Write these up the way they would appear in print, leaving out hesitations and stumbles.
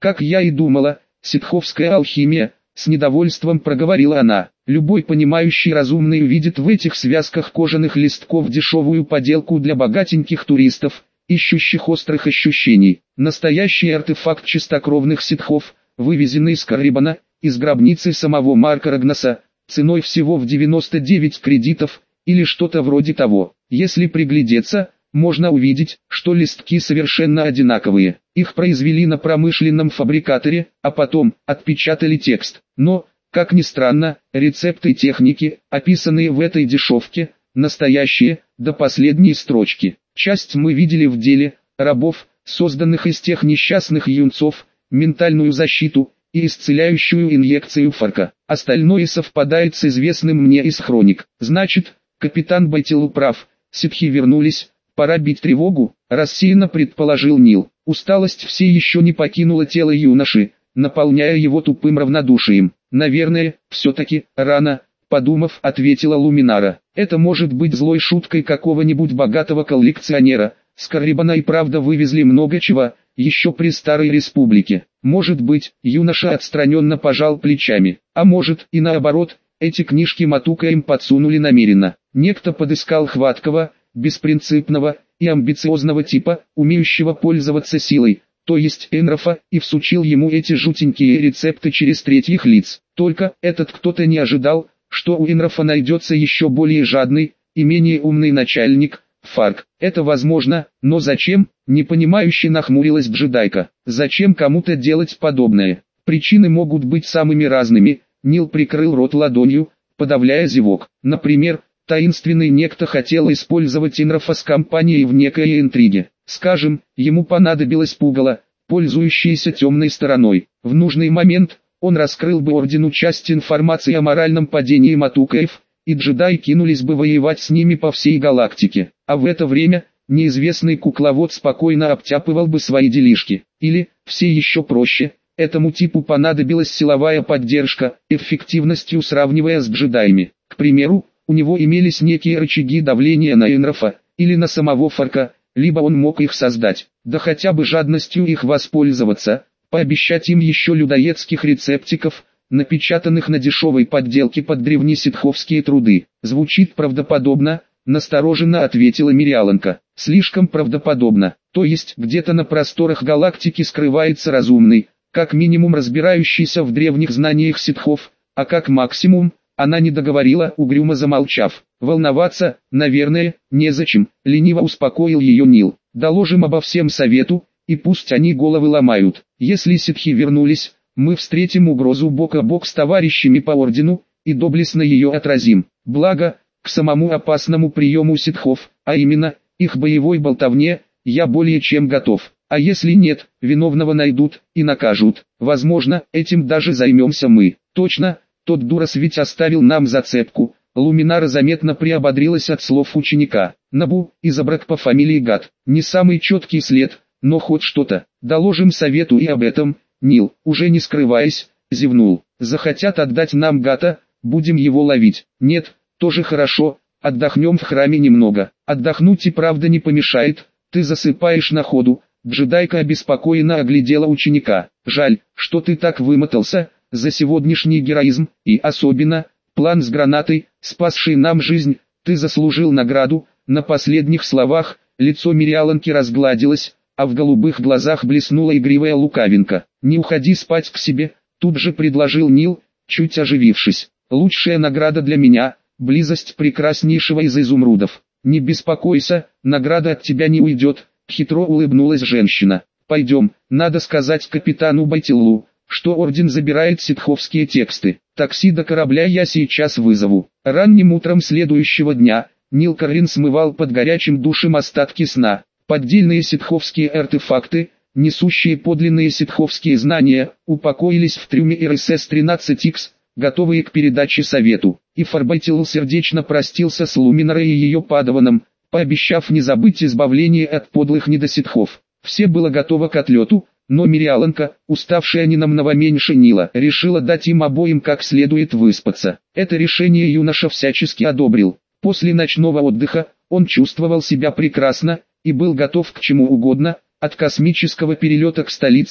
Как я и думала, ситховская алхимия, с недовольством проговорила она. Любой понимающий разумный увидит в этих связках кожаных листков дешевую поделку для богатеньких туристов, ищущих острых ощущений. Настоящий артефакт чистокровных ситхов, вывезенный из Каррибана, из гробницы самого Марка Рагнаса, ценой всего в 99 кредитов, или что-то вроде того. Если приглядеться, можно увидеть, что листки совершенно одинаковые. Их произвели на промышленном фабрикаторе, а потом отпечатали текст. Но, как ни странно, рецепты и техники, описанные в этой дешевке, настоящие, до последней строчки. Часть мы видели в деле, рабов, созданных из тех несчастных юнцов, ментальную защиту и исцеляющую инъекцию фарка. Остальное совпадает с известным мне из хроник. Значит, капитан Байтилу прав, ситхи вернулись, пора бить тревогу, рассеянно предположил Нил. Усталость все еще не покинула тело юноши, наполняя его тупым равнодушием. Наверное, все-таки рано, подумав, ответила Луминара. Это может быть злой шуткой какого-нибудь богатого коллекционера. С Каррибана и правда вывезли много чего, еще при Старой Республике. Может быть, юноша отстраненно пожал плечами. А может и наоборот, эти книжки Матука им подсунули намеренно. Некто подыскал хваткого, беспринципного и амбициозного типа, умеющего пользоваться силой, то есть Энрофа, и всучил ему эти жутенькие рецепты через третьих лиц. Только этот кто-то не ожидал, что у Энрофа найдется еще более жадный и менее умный начальник, Фарк. Это возможно, но зачем? Непонимающе нахмурилась джедайка. Зачем кому-то делать подобное? Причины могут быть самыми разными. Нил прикрыл рот ладонью, подавляя зевок. Например, таинственный некто хотел использовать Энрофа с компанией в некой интриге. Скажем, ему понадобилось пугало, пользующееся темной стороной. В нужный момент он раскрыл бы ордену часть информации о моральном падении Матукаев, и джедаи кинулись бы воевать с ними по всей галактике. А в это время неизвестный кукловод спокойно обтяпывал бы свои делишки. Или, все еще проще, этому типу понадобилась силовая поддержка, эффективностью сравнивая с джедаями. К примеру, у него имелись некие рычаги давления на Энрофа, или на самого Фарка, либо он мог их создать, да хотя бы жадностью их воспользоваться, пообещать им еще людоедских рецептиков, напечатанных на дешевой подделке под древнеситховские труды. Звучит правдоподобно, настороженно ответила Мириаланка. Слишком правдоподобно, то есть где-то на просторах галактики скрывается разумный, как минимум разбирающийся в древних знаниях ситхов, а как максимум, она не договорила, угрюмо замолчав. Волноваться, наверное, незачем, лениво успокоил ее Нил. Доложим обо всем совету, и пусть они головы ломают. Если ситхи вернулись, мы встретим угрозу бок о бок с товарищами по ордену, и доблестно ее отразим. Благо, к самому опасному приему ситхов, а именно, их боевой болтовне, я более чем готов. А если нет, виновного найдут и накажут. Возможно, этим даже займемся мы. Точно, тот дурас ведь оставил нам зацепку. Луминара заметно приободрилась от слов ученика. Набу, изобрак по фамилии Гат. Не самый четкий след, но хоть что-то. Доложим совету и об этом. Нил, уже не скрываясь, зевнул. Захотят отдать нам Гата, будем его ловить. Нет, тоже хорошо, отдохнем в храме немного. Отдохнуть и правда не помешает, ты засыпаешь на ходу. Джедайка обеспокоенно оглядела ученика. Жаль, что ты так вымотался, за сегодняшний героизм, и особенно, план с гранатой, спасший нам жизнь, ты заслужил награду. На последних словах, лицо Мириаланки разгладилось, а в голубых глазах блеснула игривая лукавинка. «Не уходи спать к себе», тут же предложил Нил, чуть оживившись. «Лучшая награда для меня — близость прекраснейшего из изумрудов. Не беспокойся, награда от тебя не уйдет», — хитро улыбнулась женщина. «Пойдем, надо сказать капитану Байтиллу, что орден забирает ситховские тексты. Такси до корабля я сейчас вызову». Ранним утром следующего дня Нил Каррин смывал под горячим душем остатки сна. Поддельные ситховские артефакты, несущие подлинные ситховские знания, упокоились в трюме РСС-13Х, готовые к передаче совету. И Фарбайтилл сердечно простился с Луминарой и ее падаваном, пообещав не забыть избавление от подлых недоситхов. Все было готово к отлету, но Мириаланка, уставшая ни на много меньше Нила, решила дать им обоим как следует выспаться. Это решение юноша всячески одобрил. После ночного отдыха, он чувствовал себя прекрасно, и был готов к чему угодно, от космического перелета к столице,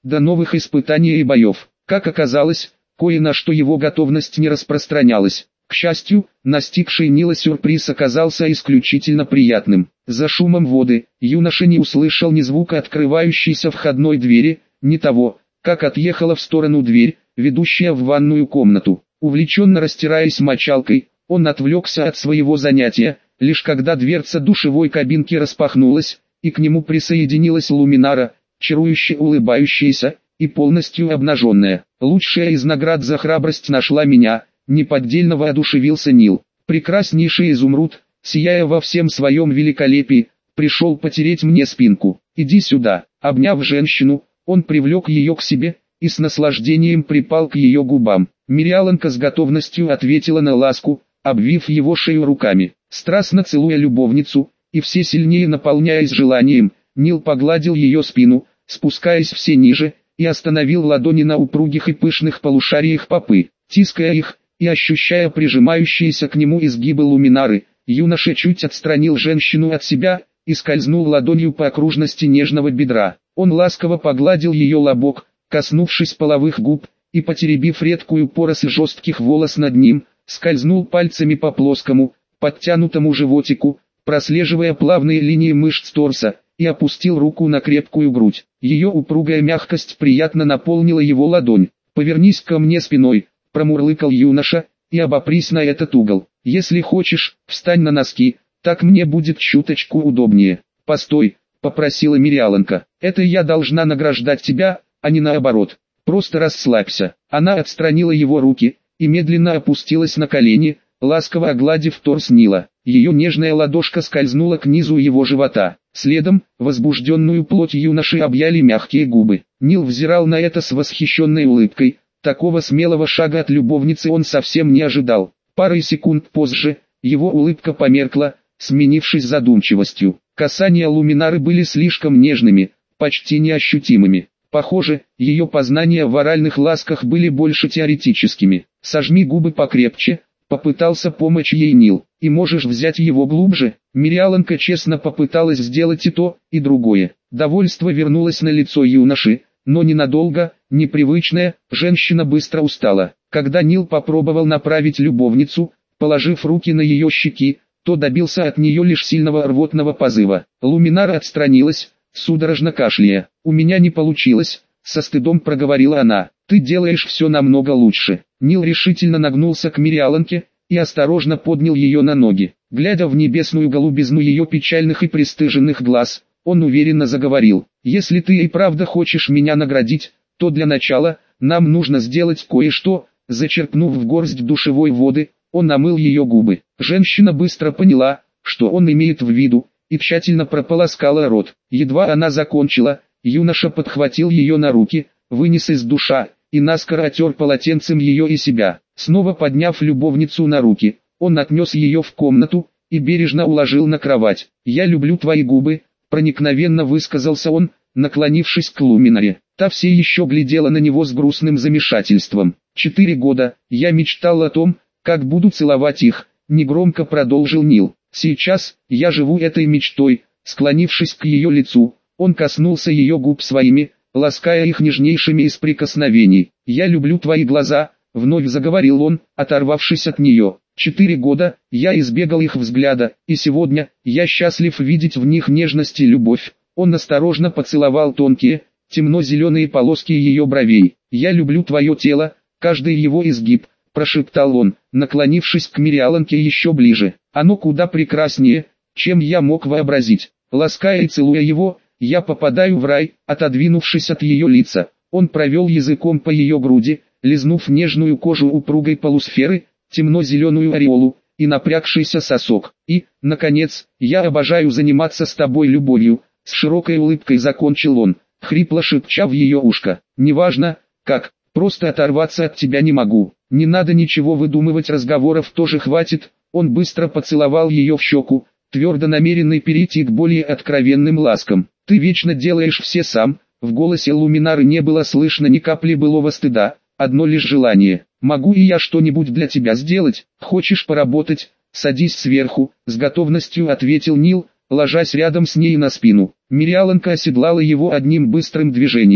до новых испытаний и боев. Как оказалось, кое на что его готовность не распространялась. К счастью, настигший Нила сюрприз оказался исключительно приятным. За шумом воды, юноша не услышал ни звука открывающейся входной двери, ни того, как отъехала в сторону дверь, ведущая в ванную комнату. Увлеченно растираясь мочалкой, он отвлекся от своего занятия, лишь когда дверца душевой кабинки распахнулась, и к нему присоединилась Луминара, чарующе улыбающаяся и полностью обнаженная. «Лучшая из наград за храбрость нашла меня», — неподдельно воодушевился Нил. «Прекраснейший изумруд, сияя во всем своем великолепии, пришел потереть мне спинку. Иди сюда». Обняв женщину, он привлек ее к себе и с наслаждением припал к ее губам. Мириаланка с готовностью ответила на ласку, обвив его шею руками. Страстно целуя любовницу, и все сильнее наполняясь желанием, Нил погладил ее спину, спускаясь все ниже, и остановил ладони на упругих и пышных полушариях попы. Тиская их, и ощущая прижимающиеся к нему изгибы Луминары, юноша чуть отстранил женщину от себя, и скользнул ладонью по окружности нежного бедра. Он ласково погладил ее лобок, коснувшись половых губ, и потеребив редкую поросль жестких волос над ним, скользнул пальцами по плоскому, подтянутому животику, прослеживая плавные линии мышц торса, и опустил руку на крепкую грудь. Ее упругая мягкость приятно наполнила его ладонь. «Повернись ко мне спиной», — промурлыкал юноша, «и обопрись на этот угол. Если хочешь, встань на носки, так мне будет чуточку удобнее». «Постой», — попросила Мириаланка, «это я должна награждать тебя, а не наоборот. Просто расслабься». Она отстранила его руки и медленно опустилась на колени, ласково огладив торс Нила. Ее нежная ладошка скользнула к низу его живота. Следом, возбужденную плоть юноши объяли мягкие губы. Нил взирал на это с восхищенной улыбкой. Такого смелого шага от любовницы он совсем не ожидал. Парой секунд позже, его улыбка померкла, сменившись задумчивостью. Касания Луминары были слишком нежными, почти неощутимыми. Похоже, ее познания в оральных ласках были больше теоретическими. «Сожми губы покрепче», — попытался помочь ей Нил. «И можешь взять его глубже». Мириаланка честно попыталась сделать и то, и другое. Довольство вернулось на лицо юноши, но ненадолго, непривычное, женщина быстро устала. Когда Нил попробовал направить любовницу, положив руки на ее щеки, то добился от нее лишь сильного рвотного позыва. Луминара отстранилась, судорожно кашляя. «У меня не получилось», — со стыдом проговорила она. «Ты делаешь все намного лучше». Нил решительно нагнулся к Мириаланке и осторожно поднял ее на ноги. Глядя в небесную голубизну ее печальных и пристыженных глаз, он уверенно заговорил. «Если ты и правда хочешь меня наградить, то для начала нам нужно сделать кое-что». Зачерпнув в горсть душевой воды, он омыл ее губы. Женщина быстро поняла, что он имеет в виду, и тщательно прополоскала рот. Едва она закончила, юноша подхватил ее на руки, вынес из душа, и наскоро отер полотенцем ее и себя. Снова подняв любовницу на руки, он отнес ее в комнату и бережно уложил на кровать. «Я люблю твои губы», — проникновенно высказался он, наклонившись к Луминаре. Та все еще глядела на него с грустным замешательством. 4 года, я мечтал о том, как буду целовать их, негромко продолжил Нил. Сейчас, я живу этой мечтой. Склонившись к ее лицу, он коснулся ее губ своими, лаская их нежнейшими из прикосновений. «Я люблю твои глаза», — вновь заговорил он, оторвавшись от нее. 4 года, я избегал их взгляда, и сегодня, я счастлив видеть в них нежность и любовь. Он осторожно поцеловал тонкие, темно-зеленые полоски ее бровей. «Я люблю твое тело, каждый его изгиб», — прошептал он, наклонившись к Мириаланке еще ближе. «Оно куда прекраснее, чем я мог вообразить». Лаская и целуя его, я попадаю в рай. Отодвинувшись от ее лица, он провел языком по ее груди, лизнув нежную кожу упругой полусферы, темно-зеленую ореолу, и напрягшийся сосок. «И, наконец, я обожаю заниматься с тобой любовью», — с широкой улыбкой закончил он, хрипло шепча в ее ушко. «Неважно, как, просто оторваться от тебя не могу. Не надо ничего выдумывать, разговоров тоже хватит». Он быстро поцеловал ее в щеку, твердо намеренный перейти к более откровенным ласкам. «Ты вечно делаешь все сам». В голосе Луминары не было слышно ни капли былого стыда, одно лишь желание. «Могу и я что-нибудь для тебя сделать? Хочешь поработать? Садись сверху», — с готовностью ответил Нил, ложась рядом с ней на спину. Мириаланка оседлала его одним быстрым движением.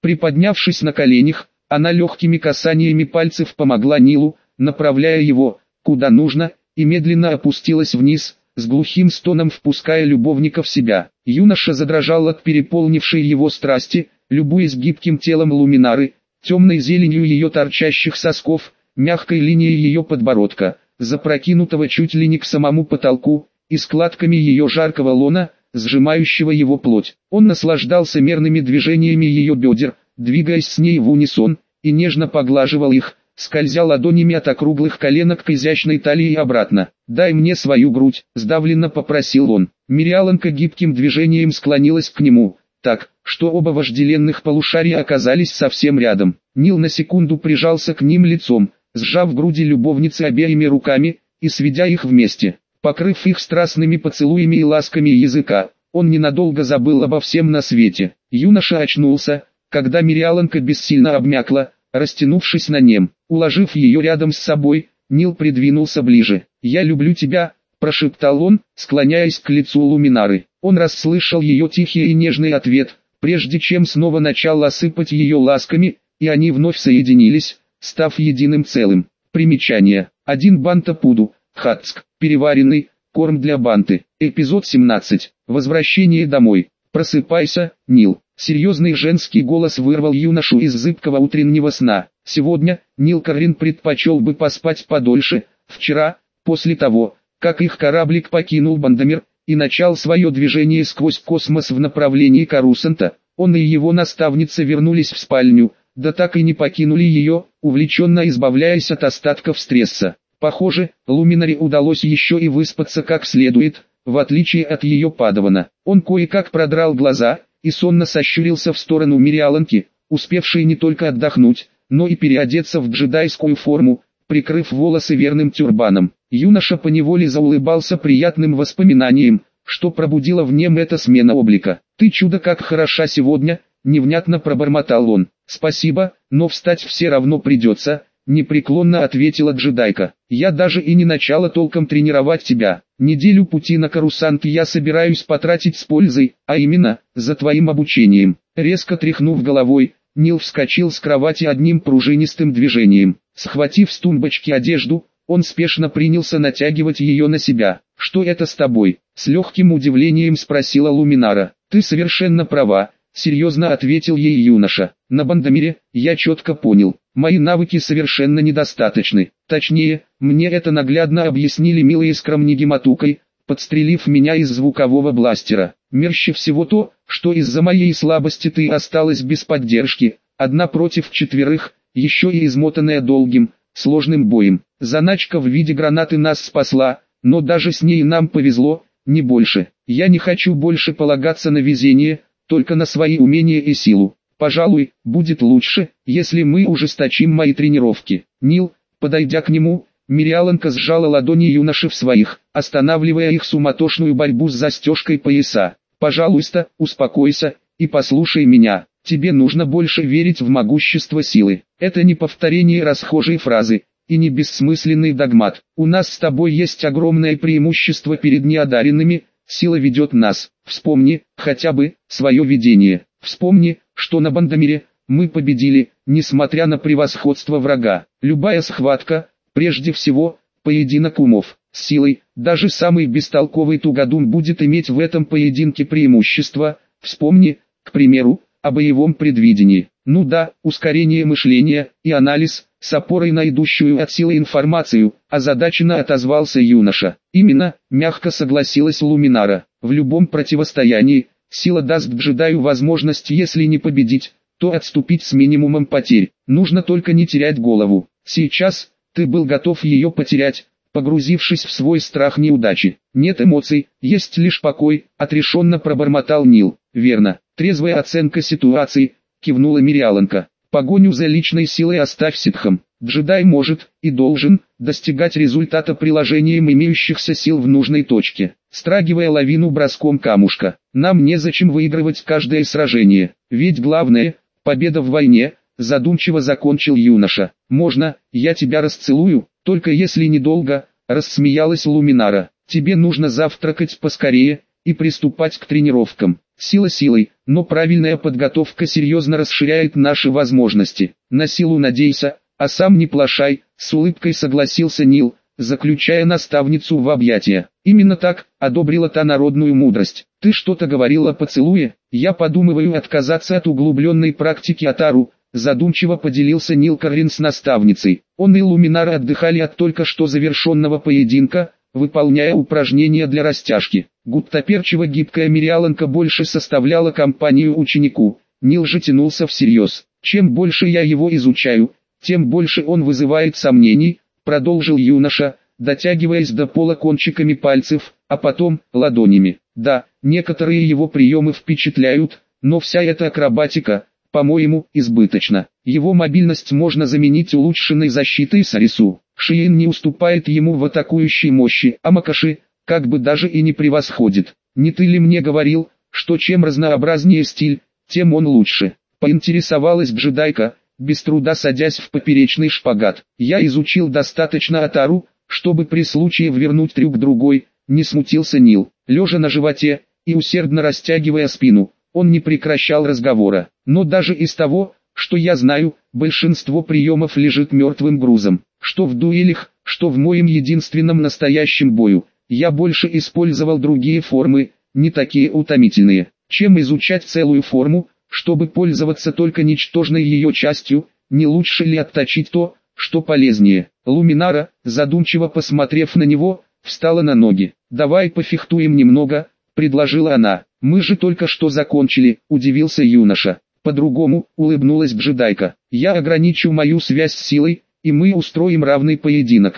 Приподнявшись на коленях, она легкими касаниями пальцев помогла Нилу, направляя его, куда нужно, и медленно опустилась вниз, с глухим стоном впуская любовника в себя. Юноша задрожал от переполнившей его страсти, любуясь гибким телом Луминары, темной зеленью ее торчащих сосков, мягкой линией ее подбородка, запрокинутого чуть ли не к самому потолку, и складками ее жаркого лона, сжимающего его плоть. Он наслаждался мерными движениями ее бедер, двигаясь с ней в унисон, и нежно поглаживал их, скользя ладонями от округлых коленок к изящной талии и обратно. «Дай мне свою грудь», — сдавленно попросил он. Мириаланка гибким движением склонилась к нему, так, что оба вожделенных полушария оказались совсем рядом. Нил на секунду прижался к ним лицом, сжав груди любовницы обеими руками, и сведя их вместе. Покрыв их страстными поцелуями и ласками языка, он ненадолго забыл обо всем на свете. Юноша очнулся, когда Мириаланка бессильно обмякла, растянувшись на нем. Уложив ее рядом с собой, Нил придвинулся ближе. «Я люблю тебя», — прошептал он, склоняясь к лицу Луминары. Он расслышал ее тихий и нежный ответ, прежде чем снова начал осыпать ее ласками, и они вновь соединились, став единым целым. Примечание. 1 банта пуду, хатск, переваренный, корм для банты. Эпизод 17. Возвращение домой. «Просыпайся, Нил». Серьезный женский голос вырвал юношу из зыбкого утреннего сна. Сегодня Нил Каррин предпочел бы поспать подольше. Вчера, после того, как их кораблик покинул Бандамир и начал свое движение сквозь космос в направлении Карусанта, он и его наставница вернулись в спальню, да так и не покинули ее, увлеченно избавляясь от остатков стресса. Похоже, Луминаре удалось еще и выспаться как следует, в отличие от ее падавана. Он кое-как продрал глаза и сонно сощурился в сторону Мириаланки, успевшей не только отдохнуть, но и переодеться в джедайскую форму, прикрыв волосы верным тюрбаном. Юноша поневоле заулыбался приятным воспоминанием, что пробудила в нем эта смена облика. «Ты чудо как хороша сегодня», — невнятно пробормотал он. «Спасибо, но встать все равно придется», — непреклонно ответила джедайка. «Я даже и не начала толком тренировать тебя. Неделю пути на Карусант я собираюсь потратить с пользой, а именно, за твоим обучением». Резко тряхнув головой, Нил вскочил с кровати одним пружинистым движением. Схватив с тумбочки одежду, он спешно принялся натягивать ее на себя. «Что это с тобой?» — с легким удивлением спросила Луминара. «Ты совершенно права», — серьезно ответил ей юноша. «На Бандамире, я четко понял, мои навыки совершенно недостаточны. Точнее, мне это наглядно объяснили милые скромниги Матукой, подстрелив меня из звукового бластера. Мерще всего то, что из-за моей слабости ты осталась без поддержки, одна против 4, еще и измотанная долгим, сложным боем. Заначка в виде гранаты нас спасла, но даже с ней нам повезло, не больше. Я не хочу больше полагаться на везение, только на свои умения и силу. Пожалуй, будет лучше, если мы ужесточим мои тренировки». Нил, подойдя к нему, Мириаланка сжала ладони юноши в своих, останавливая их суматошную борьбу с застежкой пояса. «Пожалуйста, успокойся и послушай меня. Тебе нужно больше верить в могущество силы. Это не повторение расхожей фразы, и не бессмысленный догмат. У нас с тобой есть огромное преимущество перед неодаренными, сила ведет нас. Вспомни, хотя бы, свое видение. Вспомни, что на Бандамире мы победили, несмотря на превосходство врага. Любая схватка, прежде всего, поединок умов. С силой, даже самый бестолковый тугодум будет иметь в этом поединке преимущество. Вспомни, к примеру, о боевом предвидении. Ну да, ускорение мышления и анализ, с опорой на идущую от силы информацию, озадаченно отозвался юноша. Именно, мягко согласилась Луминара. В любом противостоянии, сила даст джедаю возможность, если не победить, то отступить с минимумом потерь. Нужно только не терять голову. Сейчас, ты был готов ее потерять, погрузившись в свой страх неудачи. Нет эмоций, есть лишь покой, отрешенно пробормотал Нил. Верно, трезвая оценка ситуации, кивнула Мириаланка. Погоню за личной силой оставь ситхам. Джедай может, и должен, достигать результата приложением имеющихся сил в нужной точке, страгивая лавину броском камушка. Нам незачем выигрывать каждое сражение, ведь главное – победа в войне, задумчиво закончил юноша. Можно, я тебя расцелую, только если недолго, рассмеялась Луминара. Тебе нужно завтракать поскорее и приступать к тренировкам. Сила силой, но правильная подготовка серьезно расширяет наши возможности. На силу надейся, а сам не плашай, с улыбкой согласился Нил, заключая наставницу в объятия. Именно так, одобрила та народную мудрость. Ты что-то говорила о поцелуе? Я подумываю отказаться от углубленной практики Атару, задумчиво поделился Нил Каррин с наставницей. Он и Луминара отдыхали от только что завершенного поединка, выполняя упражнения для растяжки. Гуттаперчиво гибкая Мириаланка больше составляла компанию ученику, Нил же тянулся всерьез. Чем больше я его изучаю, тем больше он вызывает сомнений, продолжил юноша, дотягиваясь до пола кончиками пальцев, а потом ладонями. Да, некоторые его приемы впечатляют, но вся эта акробатика, по-моему, избыточна. Его мобильность можно заменить улучшенной защитой Сарису. Шиин не уступает ему в атакующей мощи, а Макаши, как бы даже и не превосходит. Не ты ли мне говорил, что чем разнообразнее стиль, тем он лучше? Поинтересовалась джедайка, без труда садясь в поперечный шпагат. Я изучил достаточно Атару, чтобы при случае ввернуть трюк другой, не смутился Нил. Лежа на животе и усердно растягивая спину, он не прекращал разговора. Но даже из того, что я знаю, большинство приемов лежит мертвым грузом. Что в дуэлях, что в моем единственном настоящем бою. Я больше использовал другие формы, не такие утомительные. Чем изучать целую форму, чтобы пользоваться только ничтожной ее частью, не лучше ли отточить то, что полезнее? Луминара, задумчиво посмотрев на него, встала на ноги. «Давай пофехтуем немного», — предложила она. «Мы же только что закончили», — удивился юноша. «По-другому», — улыбнулась джедайка. «Я ограничу мою связь с силой, и мы устроим равный поединок».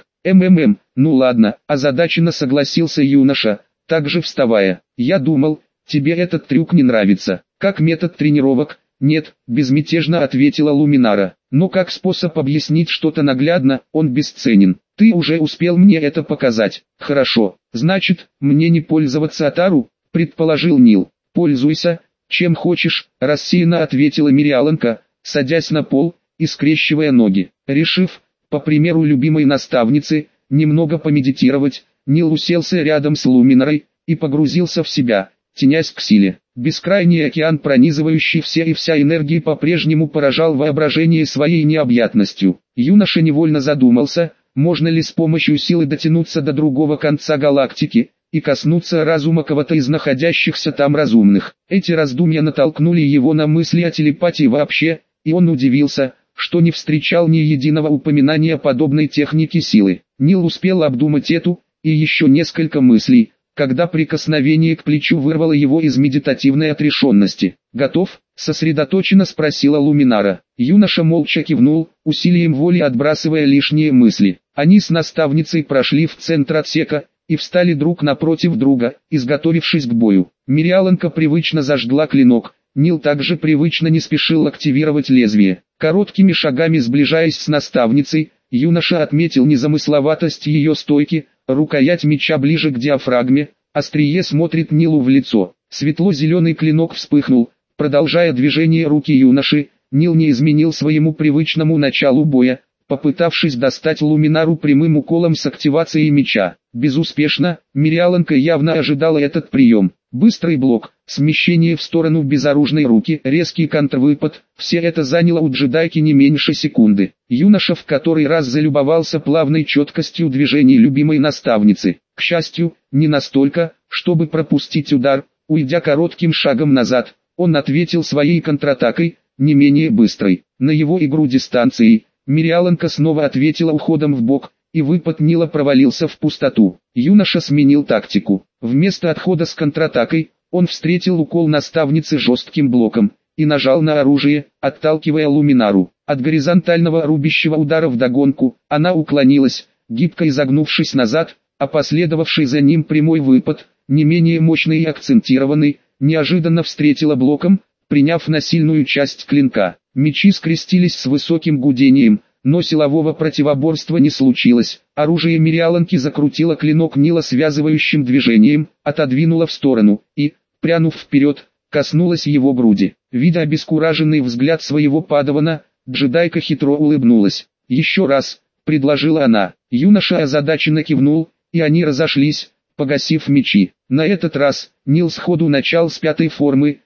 Ну ладно», — озадаченно согласился юноша, также вставая. «Я думал, тебе этот трюк не нравится. Как метод тренировок?» «Нет», — безмятежно ответила Луминара. «Но как способ объяснить что-то наглядно, он бесценен. Ты уже успел мне это показать». «Хорошо, значит, мне не пользоваться Атару?» — предположил Нил. «Пользуйся, чем хочешь», — рассеянно ответила Мириаланка, садясь на пол и скрещивая ноги. Решив, по примеру любимой наставницы, немного помедитировать, Нил уселся рядом с Луминарой и погрузился в себя, тянясь к силе. Бескрайний океан, пронизывающий все и вся энергии, по-прежнему поражал воображение своей необъятностью. Юноша невольно задумался, можно ли с помощью силы дотянуться до другого конца галактики и коснуться разума кого-то из находящихся там разумных. Эти раздумья натолкнули его на мысли о телепатии вообще, и он удивился, что не встречал ни единого упоминания подобной техники силы. Нил успел обдумать эту и еще несколько мыслей, когда прикосновение к плечу вырвало его из медитативной отрешенности. «Готов?» — сосредоточенно спросила Луминара. Юноша молча кивнул, усилием воли отбрасывая лишние мысли. Они с наставницей прошли в центр отсека и встали друг напротив друга, изготовившись к бою. Мириаланка привычно зажгла клинок, Нил также привычно не спешил активировать лезвие. Короткими шагами сближаясь с наставницей, юноша отметил незамысловатость ее стойки, рукоять меча ближе к диафрагме, острие смотрит Нилу в лицо. Светло-зеленый клинок вспыхнул, продолжая движение руки юноши, Нил не изменил своему привычному началу боя, попытавшись достать Луминару прямым уколом с активацией меча. Безуспешно, Мириаланка явно ожидала этот прием. Быстрый блок, смещение в сторону безоружной руки, резкий контрвыпад, все это заняло у джедайки не меньше секунды. Юноша в который раз залюбовался плавной четкостью движений любимой наставницы. К счастью, не настолько, чтобы пропустить удар, уйдя коротким шагом назад, он ответил своей контратакой, не менее быстрой. На его игру дистанцией, Мириаланка снова ответила уходом в бок, и выпад Нила провалился в пустоту. Юноша сменил тактику. Вместо отхода с контратакой, он встретил укол наставницы жестким блоком и нажал на оружие, отталкивая Луминару. От горизонтального рубящего удара вдогонку, она уклонилась, гибко изогнувшись назад, а последовавший за ним прямой выпад, не менее мощный и акцентированный, неожиданно встретила блоком, приняв на сильную часть клинка. Мечи скрестились с высоким гудением, но силового противоборства не случилось. Оружие Мириаланки закрутило клинок Нила связывающим движением, отодвинуло в сторону и, прянув вперед, коснулась его груди. Видя обескураженный взгляд своего падавана, джедайка хитро улыбнулась. «Еще раз», — предложила она. Юноша озадаченно кивнул, и они разошлись, погасив мечи. На этот раз, Нил сходу начал с пятой формы,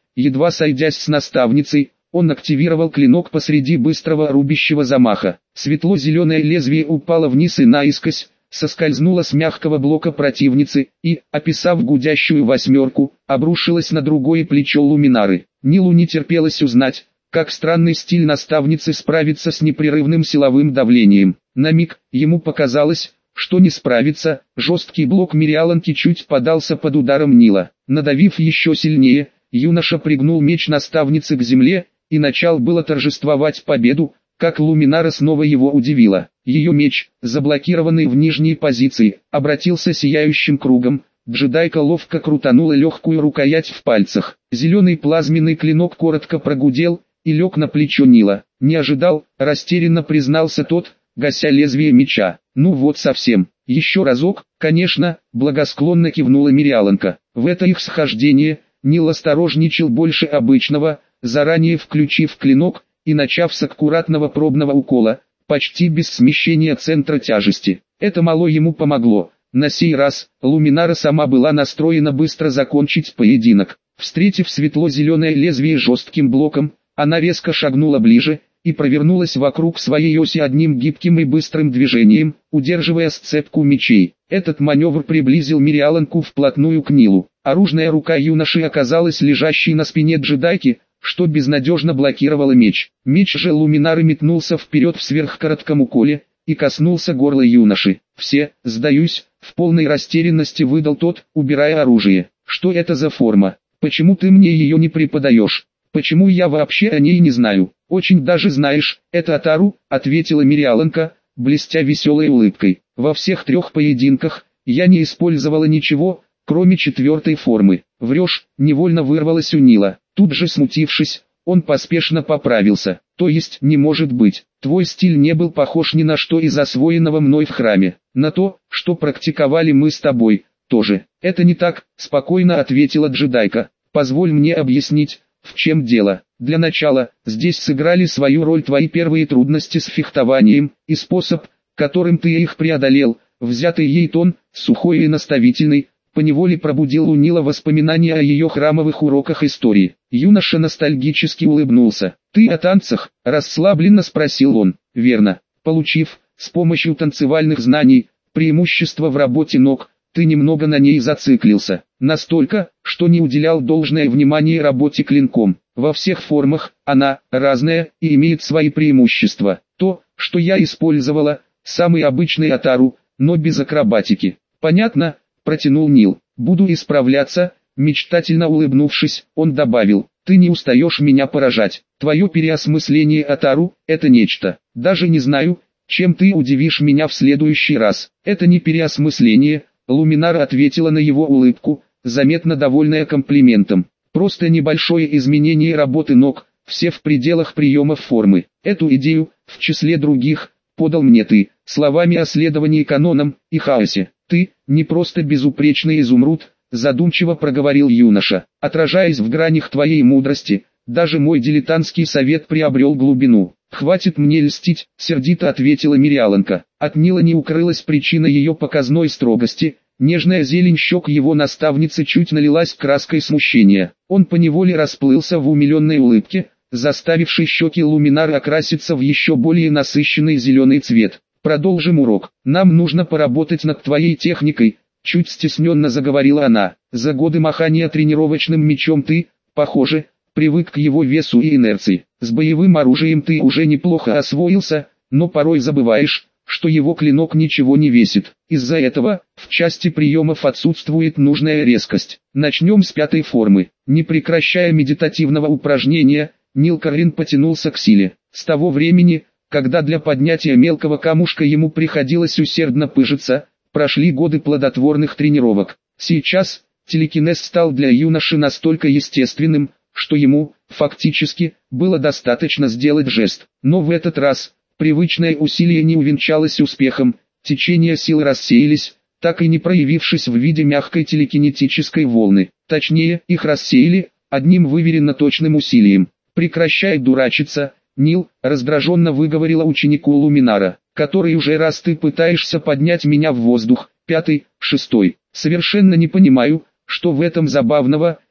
Едва сойдясь с наставницей, он активировал клинок посреди быстрого рубящего замаха. Светло-зеленое лезвие упало вниз и наискось, соскользнуло с мягкого блока противницы и, описав гудящую восьмерку, обрушилось на другое плечо Луминары. Нилу не терпелось узнать, как странный стиль наставницы справится с непрерывным силовым давлением. На миг ему показалось, что не справится. Жесткий блок Мириаланки чуть подался под ударом Нила. Надавив еще сильнее, юноша пригнул меч наставницы к земле и начал было торжествовать победу, как Луминара снова его удивила. Ее меч, заблокированный в нижней позиции, обратился сияющим кругом. Джедайка ловко крутанула легкую рукоять в пальцах. Зеленый плазменный клинок коротко прогудел и лег на плечо Нила. Не ожидал, растерянно признался тот, гася лезвие меча. Ну вот совсем. Еще разок, конечно, благосклонно кивнула Мириаланка. В это их схождение Нил осторожничал больше обычного, заранее включив клинок и начав с аккуратного пробного укола, почти без смещения центра тяжести. Это мало ему помогло. На сей раз Луминара сама была настроена быстро закончить поединок. Встретив светло-зеленое лезвие жестким блоком, она резко шагнула ближе и провернулась вокруг своей оси одним гибким и быстрым движением, удерживая сцепку мечей. Этот маневр приблизил Мириаланку вплотную к Нилу. Оружная рука юноши оказалась лежащей на спине джедайки, что безнадежно блокировало меч. Меч же Луминары метнулся вперед в сверхкоротком уколе и коснулся горла юноши. «Все, сдаюсь», — в полной растерянности выдал тот, убирая оружие. «Что это за форма? Почему ты мне ее не преподаешь? Почему я вообще о ней не знаю?» «Очень даже знаешь, это Атару», — ответила Мириаланка, блестя веселой улыбкой. «Во всех 3 поединках я не использовала ничего, кроме 4-й формы». «Врешь», — невольно вырвалось у Нила. Тут же смутившись, он поспешно поправился. «То есть не может быть, твой стиль не был похож ни на что из освоенного мной в храме. На то, что практиковали мы с тобой, тоже». «Это не так», — спокойно ответила джедайка. «Позволь мне объяснить, в чем дело. Для начала, здесь сыграли свою роль твои первые трудности с фехтованием, и способ, которым ты их преодолел, взятый ей тон, сухой и наставительный, поневоле пробудил у Нила воспоминания о ее храмовых уроках истории». Юноша ностальгически улыбнулся. «Ты о танцах?» – расслабленно спросил он. «Верно. Получив, с помощью танцевальных знаний, преимущество в работе ног, ты немного на ней зациклился. Настолько, что не уделял должное внимание работе клинком. Во всех формах она разная и имеет свои преимущества. То, что я использовала, самый обычный Атару, но без акробатики». «Понятно», — протянул Нил. «Буду исправляться», — мечтательно улыбнувшись, он добавил. «Ты не устаешь меня поражать. Твое переосмысление Атару — это нечто. Даже не знаю, чем ты удивишь меня в следующий раз». «Это не переосмысление», — Луминара ответила на его улыбку, заметно довольная комплиментом. «Просто небольшое изменение работы ног, все в пределах приемов формы. Эту идею, в числе других, подал мне ты, словами о следовании канонам и хаосе. Ты, не просто безупречный изумруд», — задумчиво проговорил юноша. «Отражаясь в гранях твоей мудрости, даже мой дилетантский совет приобрел глубину». «Хватит мне льстить», — сердито ответила Мириаланка. От Нила не укрылась причина ее показной строгости. Нежная зелень щек его наставницы чуть налилась краской смущения. Он поневоле расплылся в умиленной улыбке, заставившей щеки Луминары окраситься в еще более насыщенный зеленый цвет. «Продолжим урок. Нам нужно поработать над твоей техникой», — чуть стесненно заговорила она. «За годы махания тренировочным мечом ты, похоже, привык к его весу и инерции. С боевым оружием ты уже неплохо освоился, но порой забываешь, что его клинок ничего не весит. Из-за этого, в части приемов отсутствует нужная резкость. Начнем с 5-й формы». Не прекращая медитативного упражнения, Нил Каррин потянулся к силе. С того времени, когда для поднятия мелкого камушка ему приходилось усердно пыжиться, прошли годы плодотворных тренировок. Сейчас, телекинез стал для юноши настолько естественным, что ему, фактически, было достаточно сделать жест. Но в этот раз, привычное усилие не увенчалось успехом, течения сил рассеялись, так и не проявившись в виде мягкой телекинетической волны. Точнее, их рассеяли, одним выверенно точным усилием. «Прекращай дурачиться, Нил», — раздраженно выговорила ученику Луминара. «Который уже раз ты пытаешься поднять меня в воздух, 5-й, 6-й. Совершенно не понимаю, что в этом забавного»,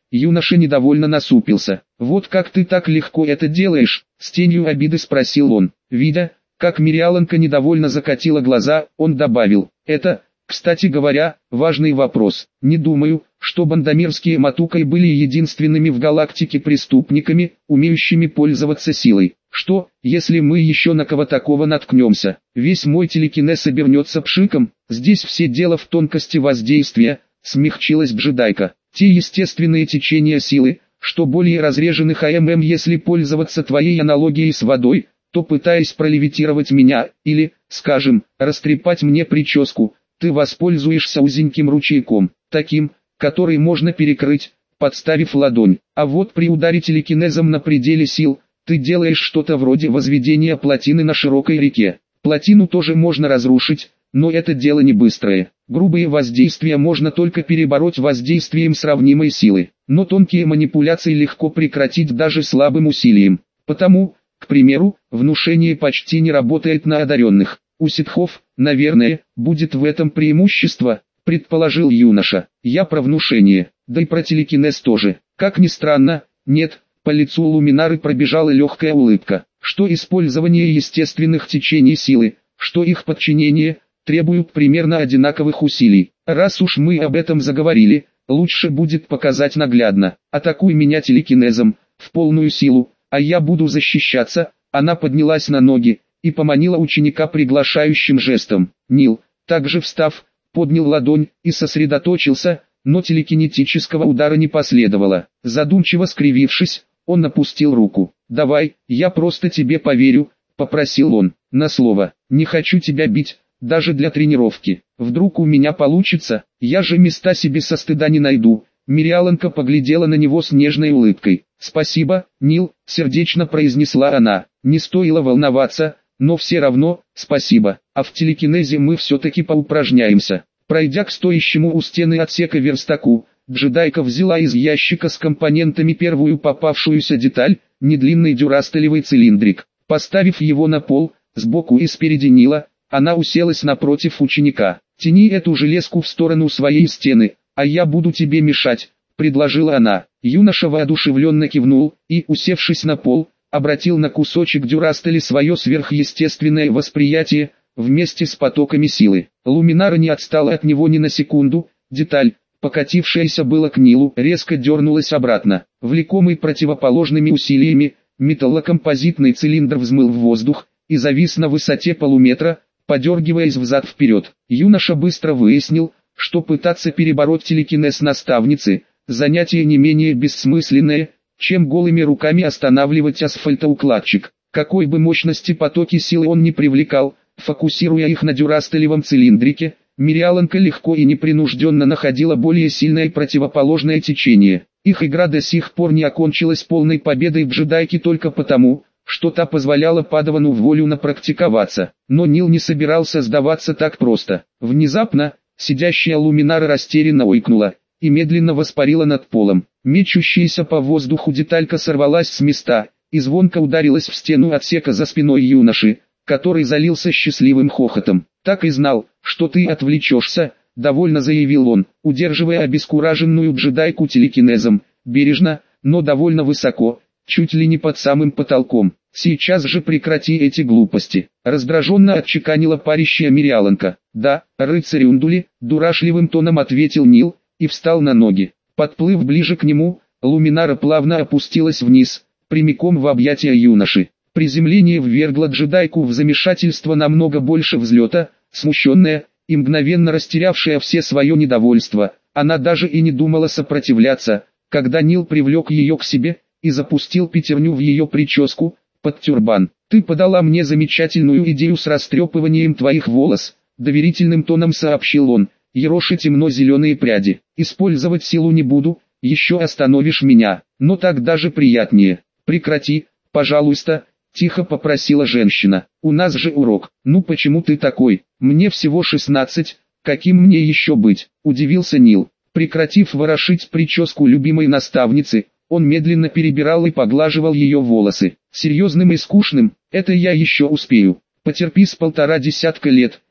Юноша недовольно насупился. «Вот как ты так легко это делаешь?» — с тенью обиды спросил он. Видя, как Мириаланка недовольно закатила глаза, он добавил: «Это, кстати говоря, важный вопрос. Не думаю, что бандамирские Матукай были единственными в галактике преступниками, умеющими пользоваться силой. Что, если мы еще на кого такого наткнемся? Весь мой телекинез обернется пшиком. Здесь все дело в тонкости воздействия», — смягчилась джедайка. «Те естественные течения силы, что более разреженных АММ, если пользоваться твоей аналогией с водой, то пытаясь пролевитировать меня, или, скажем, растрепать мне прическу, ты воспользуешься узеньким ручейком, таким, который можно перекрыть, подставив ладонь. А вот при ударе телекинезом на пределе сил, ты делаешь что-то вроде возведения плотины на широкой реке. Плотину тоже можно разрушить, но это дело не быстрое. Грубые воздействия можно только перебороть воздействием сравнимой силы, но тонкие манипуляции легко прекратить даже слабым усилием. Потому, к примеру, внушение почти не работает на одаренных. У ситхов, наверное, будет в этом преимущество, предположил юноша. Я про внушение, да и про телекинез тоже. Как ни странно, нет, по лицу Луминары пробежала легкая улыбка. Что использование естественных течений силы, что их подчинение, требуют примерно одинаковых усилий. Раз уж мы об этом заговорили, лучше будет показать наглядно. Атакуй меня телекинезом, в полную силу, а я буду защищаться. Она поднялась на ноги и поманила ученика приглашающим жестом. Нил, также встав, поднял ладонь и сосредоточился, но телекинетического удара не последовало. Задумчиво скривившись, он опустил руку. «Давай, я просто тебе поверю», — попросил он, — «на слово. Не хочу тебя бить, даже для тренировки. Вдруг у меня получится, я же места себе со стыда не найду». Мириаланка поглядела на него с нежной улыбкой. «Спасибо, Нил», — сердечно произнесла она. «Не стоило волноваться, но все равно, спасибо. А в телекинезе мы все-таки поупражняемся». Пройдя к стоящему у стены отсека верстаку, джедайка взяла из ящика с компонентами первую попавшуюся деталь, недлинный дюрастелевый цилиндрик. Поставив его на пол, сбоку и спереди Нила, она уселась напротив ученика. «Тяни эту железку в сторону своей стены, а я буду тебе мешать», — предложила она. Юноша воодушевленно кивнул и, усевшись на пол, обратил на кусочек дюрастеля свое сверхъестественное восприятие, вместе с потоками силы. Луминара не отстала от него ни на секунду, деталь, покатившаяся было к Нилу, резко дернулась обратно. Влекомый противоположными усилиями, металлокомпозитный цилиндр взмыл в воздух и завис на высоте полуметра, подергиваясь взад-вперед. Юноша быстро выяснил, что пытаться перебороть телекинез наставницы – занятие не менее бессмысленное, чем голыми руками останавливать асфальтоукладчик. Какой бы мощности потоки силы он ни привлекал, фокусируя их на дюрастелевом цилиндрике, Мириаланка легко и непринужденно находила более сильное противоположное течение. Их игра до сих пор не окончилась полной победой джедайки только потому, что та позволяла Падавану в волю напрактиковаться. Но Нил не собирался сдаваться так просто. Внезапно, сидящая Луминара растерянно ойкнула и медленно воспарила над полом. Мечущаяся по воздуху деталька сорвалась с места и звонко ударилась в стену отсека за спиной юноши, который залился счастливым хохотом. «Так и знал, что ты отвлечешься», — довольно заявил он, удерживая обескураженную джедайку телекинезом, бережно, но довольно высоко, чуть ли не под самым потолком. «Сейчас же прекрати эти глупости», — раздраженно отчеканила парящая Мириаланка. «Да, рыцарь Ундули», — дурашливым тоном ответил Нил и встал на ноги. Подплыв ближе к нему, Луминара плавно опустилась вниз, прямиком в объятия юноши. Приземление ввергло джедайку в замешательство намного больше взлета. Смущенная и мгновенно растерявшая все свое недовольство, она даже и не думала сопротивляться, когда Нил привлек ее к себе и запустил пятерню в ее прическу, под тюрбан. «Ты подала мне замечательную идею с растрепыванием твоих волос», — доверительным тоном сообщил он, ероши темно-зеленые пряди. «Использовать силу не буду, еще остановишь меня, но так даже приятнее. Прекрати, пожалуйста», — тихо попросила женщина. «У нас же урок». «Ну почему ты такой? Мне всего 16, каким мне еще быть?» — удивился Нил. Прекратив ворошить прическу любимой наставницы, он медленно перебирал и поглаживал ее волосы. «Серьезным и скучным, это я еще успею. Потерпи с 1,5 десятка лет,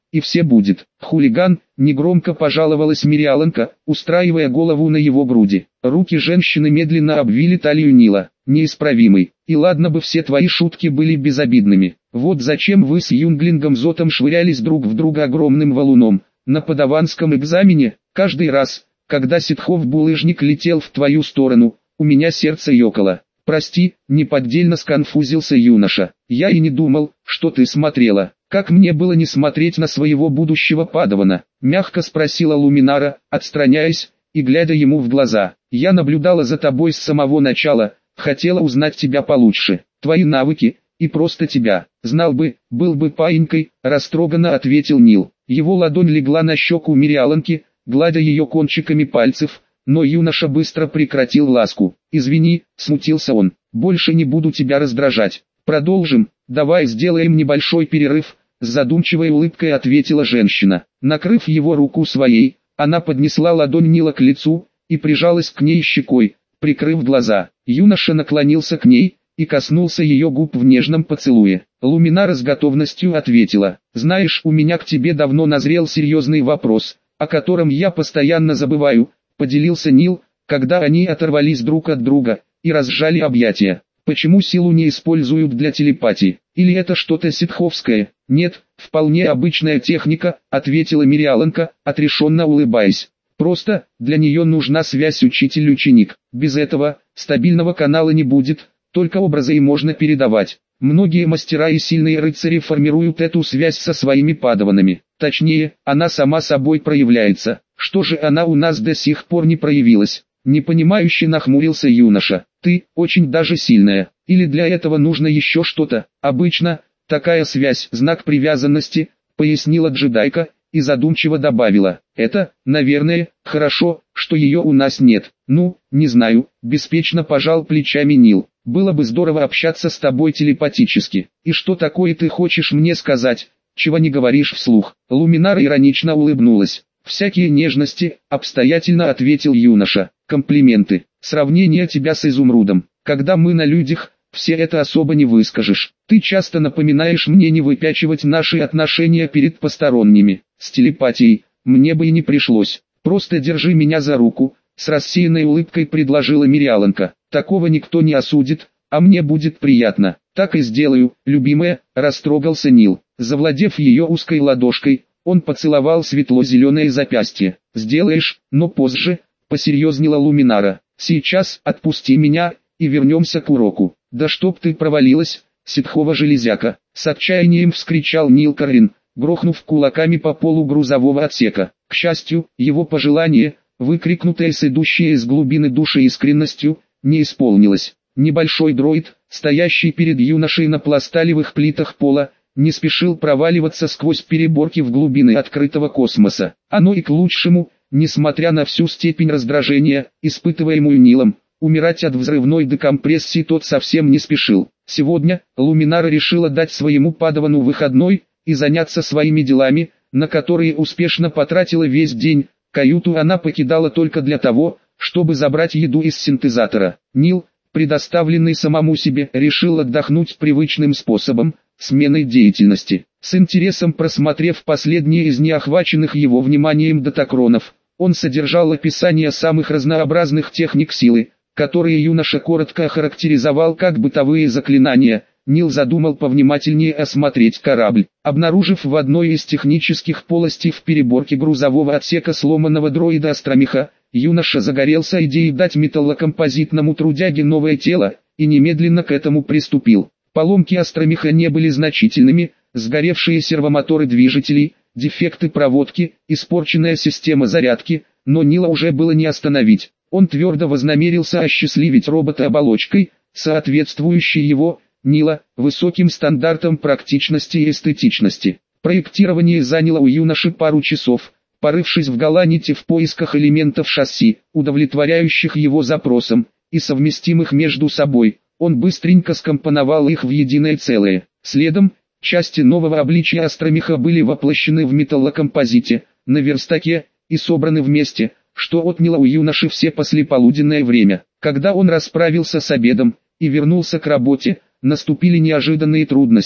и все будет. Хулиган, негромко пожаловалась Мириаланка, устраивая голову на его груди. Руки женщины медленно обвили талию Нила. Неисправимый. И ладно бы все твои шутки были безобидными. Вот зачем вы с Юнглингом Зотом швырялись друг в друга огромным валуном. На подаванском экзамене, каждый раз, когда Ситхов булыжник летел в твою сторону, у меня сердце ёкало. Прости, неподдельно сконфузился юноша. Я и не думал, что ты смотрела. Как мне было не смотреть на своего будущего падавана? Мягко спросила Луминара, отстраняясь и глядя ему в глаза. Я наблюдала за тобой с самого начала, хотела узнать тебя получше, твои навыки, и просто тебя. Знал бы, был бы паинькой, растроганно ответил Нил. Его ладонь легла на щеку Мириаланки, гладя ее кончиками пальцев, но юноша быстро прекратил ласку. «Извини», — смутился он, — «больше не буду тебя раздражать. Продолжим, давай сделаем небольшой перерыв», — с задумчивой улыбкой ответила женщина. Накрыв его руку своей, она поднесла ладонь Нила к лицу и прижалась к ней щекой, прикрыв глаза. Юноша наклонился к ней и коснулся ее губ в нежном поцелуе. Луминара с готовностью ответила: «Знаешь, у меня к тебе давно назрел серьезный вопрос, о котором я постоянно забываю», — поделился Нил, когда они оторвались друг от друга и разжали объятия. «Почему силу не используют для телепатии? Или это что-то ситховское?» «Нет, вполне обычная техника», — ответила Мириаланка, отрешенно улыбаясь. «Просто, для нее нужна связь учитель-ученик. Без этого, стабильного канала не будет, только образы и можно передавать. Многие мастера и сильные рыцари формируют эту связь со своими падаванами. Точнее, она сама собой проявляется. Что же она у нас до сих пор не проявилась?» Непонимающе нахмурился юноша. «Ты, очень даже сильная. Или для этого нужно еще что-то?» «Обычно, такая связь – знак привязанности», – пояснила джедайка и задумчиво добавила. «Это, наверное, хорошо, что ее у нас нет». «Ну, не знаю», – беспечно пожал плечами Нил. «Было бы здорово общаться с тобой телепатически. И что такое ты хочешь мне сказать, чего не говоришь вслух?» Луминара иронично улыбнулась. «Всякие нежности», — обстоятельно ответил юноша. «Комплименты, сравнение тебя с изумрудом. Когда мы на людях, все это особо не выскажешь. Ты часто напоминаешь мне не выпячивать наши отношения перед посторонними. С телепатией мне бы и не пришлось. Просто держи меня за руку», — с рассеянной улыбкой предложила Мириаланка. «Такого никто не осудит, а мне будет приятно». «Так и сделаю, любимая», — растрогался Нил. Завладев ее узкой ладошкой, он поцеловал светло-зеленое запястье. «Сделаешь, но позже», — посерьезнела Луминара. «Сейчас отпусти меня, и вернемся к уроку». «Да чтоб ты провалилась, ситхова железяка!» — с отчаянием вскричал Нил Каррин, грохнув кулаками по полу грузового отсека. К счастью, его пожелание, выкрикнутое с идущей из глубины души искренностью, не исполнилось. Небольшой дроид, стоящий перед юношей на пласталевых плитах пола, не спешил проваливаться сквозь переборки в глубины открытого космоса. Оно и к лучшему, несмотря на всю степень раздражения, испытываемую Нилом, умирать от взрывной декомпрессии тот совсем не спешил. Сегодня, Луминара решила дать своему падавану выходной и заняться своими делами, на которые успешно потратила весь день. Каюту она покидала только для того, чтобы забрать еду из синтезатора. Нил, предоставленный самому себе, решил отдохнуть привычным способом, сменой деятельности. С интересом просмотрев последние из неохваченных его вниманием датакронов, он содержал описание самых разнообразных техник силы, которые юноша коротко охарактеризовал как бытовые заклинания. Нил задумал повнимательнее осмотреть корабль. Обнаружив в одной из технических полостей в переборке грузового отсека сломанного дроида Астромиха, юноша загорелся идеей дать металлокомпозитному трудяге новое тело, и немедленно к этому приступил. Поломки Астромиха не были значительными: сгоревшие сервомоторы движителей, дефекты проводки, испорченная система зарядки, но Нила уже было не остановить. Он твердо вознамерился осчастливить робота оболочкой, соответствующей его, Нила, высоким стандартам практичности и эстетичности. Проектирование заняло у юноши пару часов. Порывшись в Галаните в поисках элементов шасси, удовлетворяющих его запросам, и совместимых между собой, он быстренько скомпоновал их в единое целое. Следом, части нового обличия Астромиха были воплощены в металлокомпозите, на верстаке, и собраны вместе, что отняло у юноши все послеполуденное время. Когда он расправился с обедом и вернулся к работе, наступили неожиданные трудности.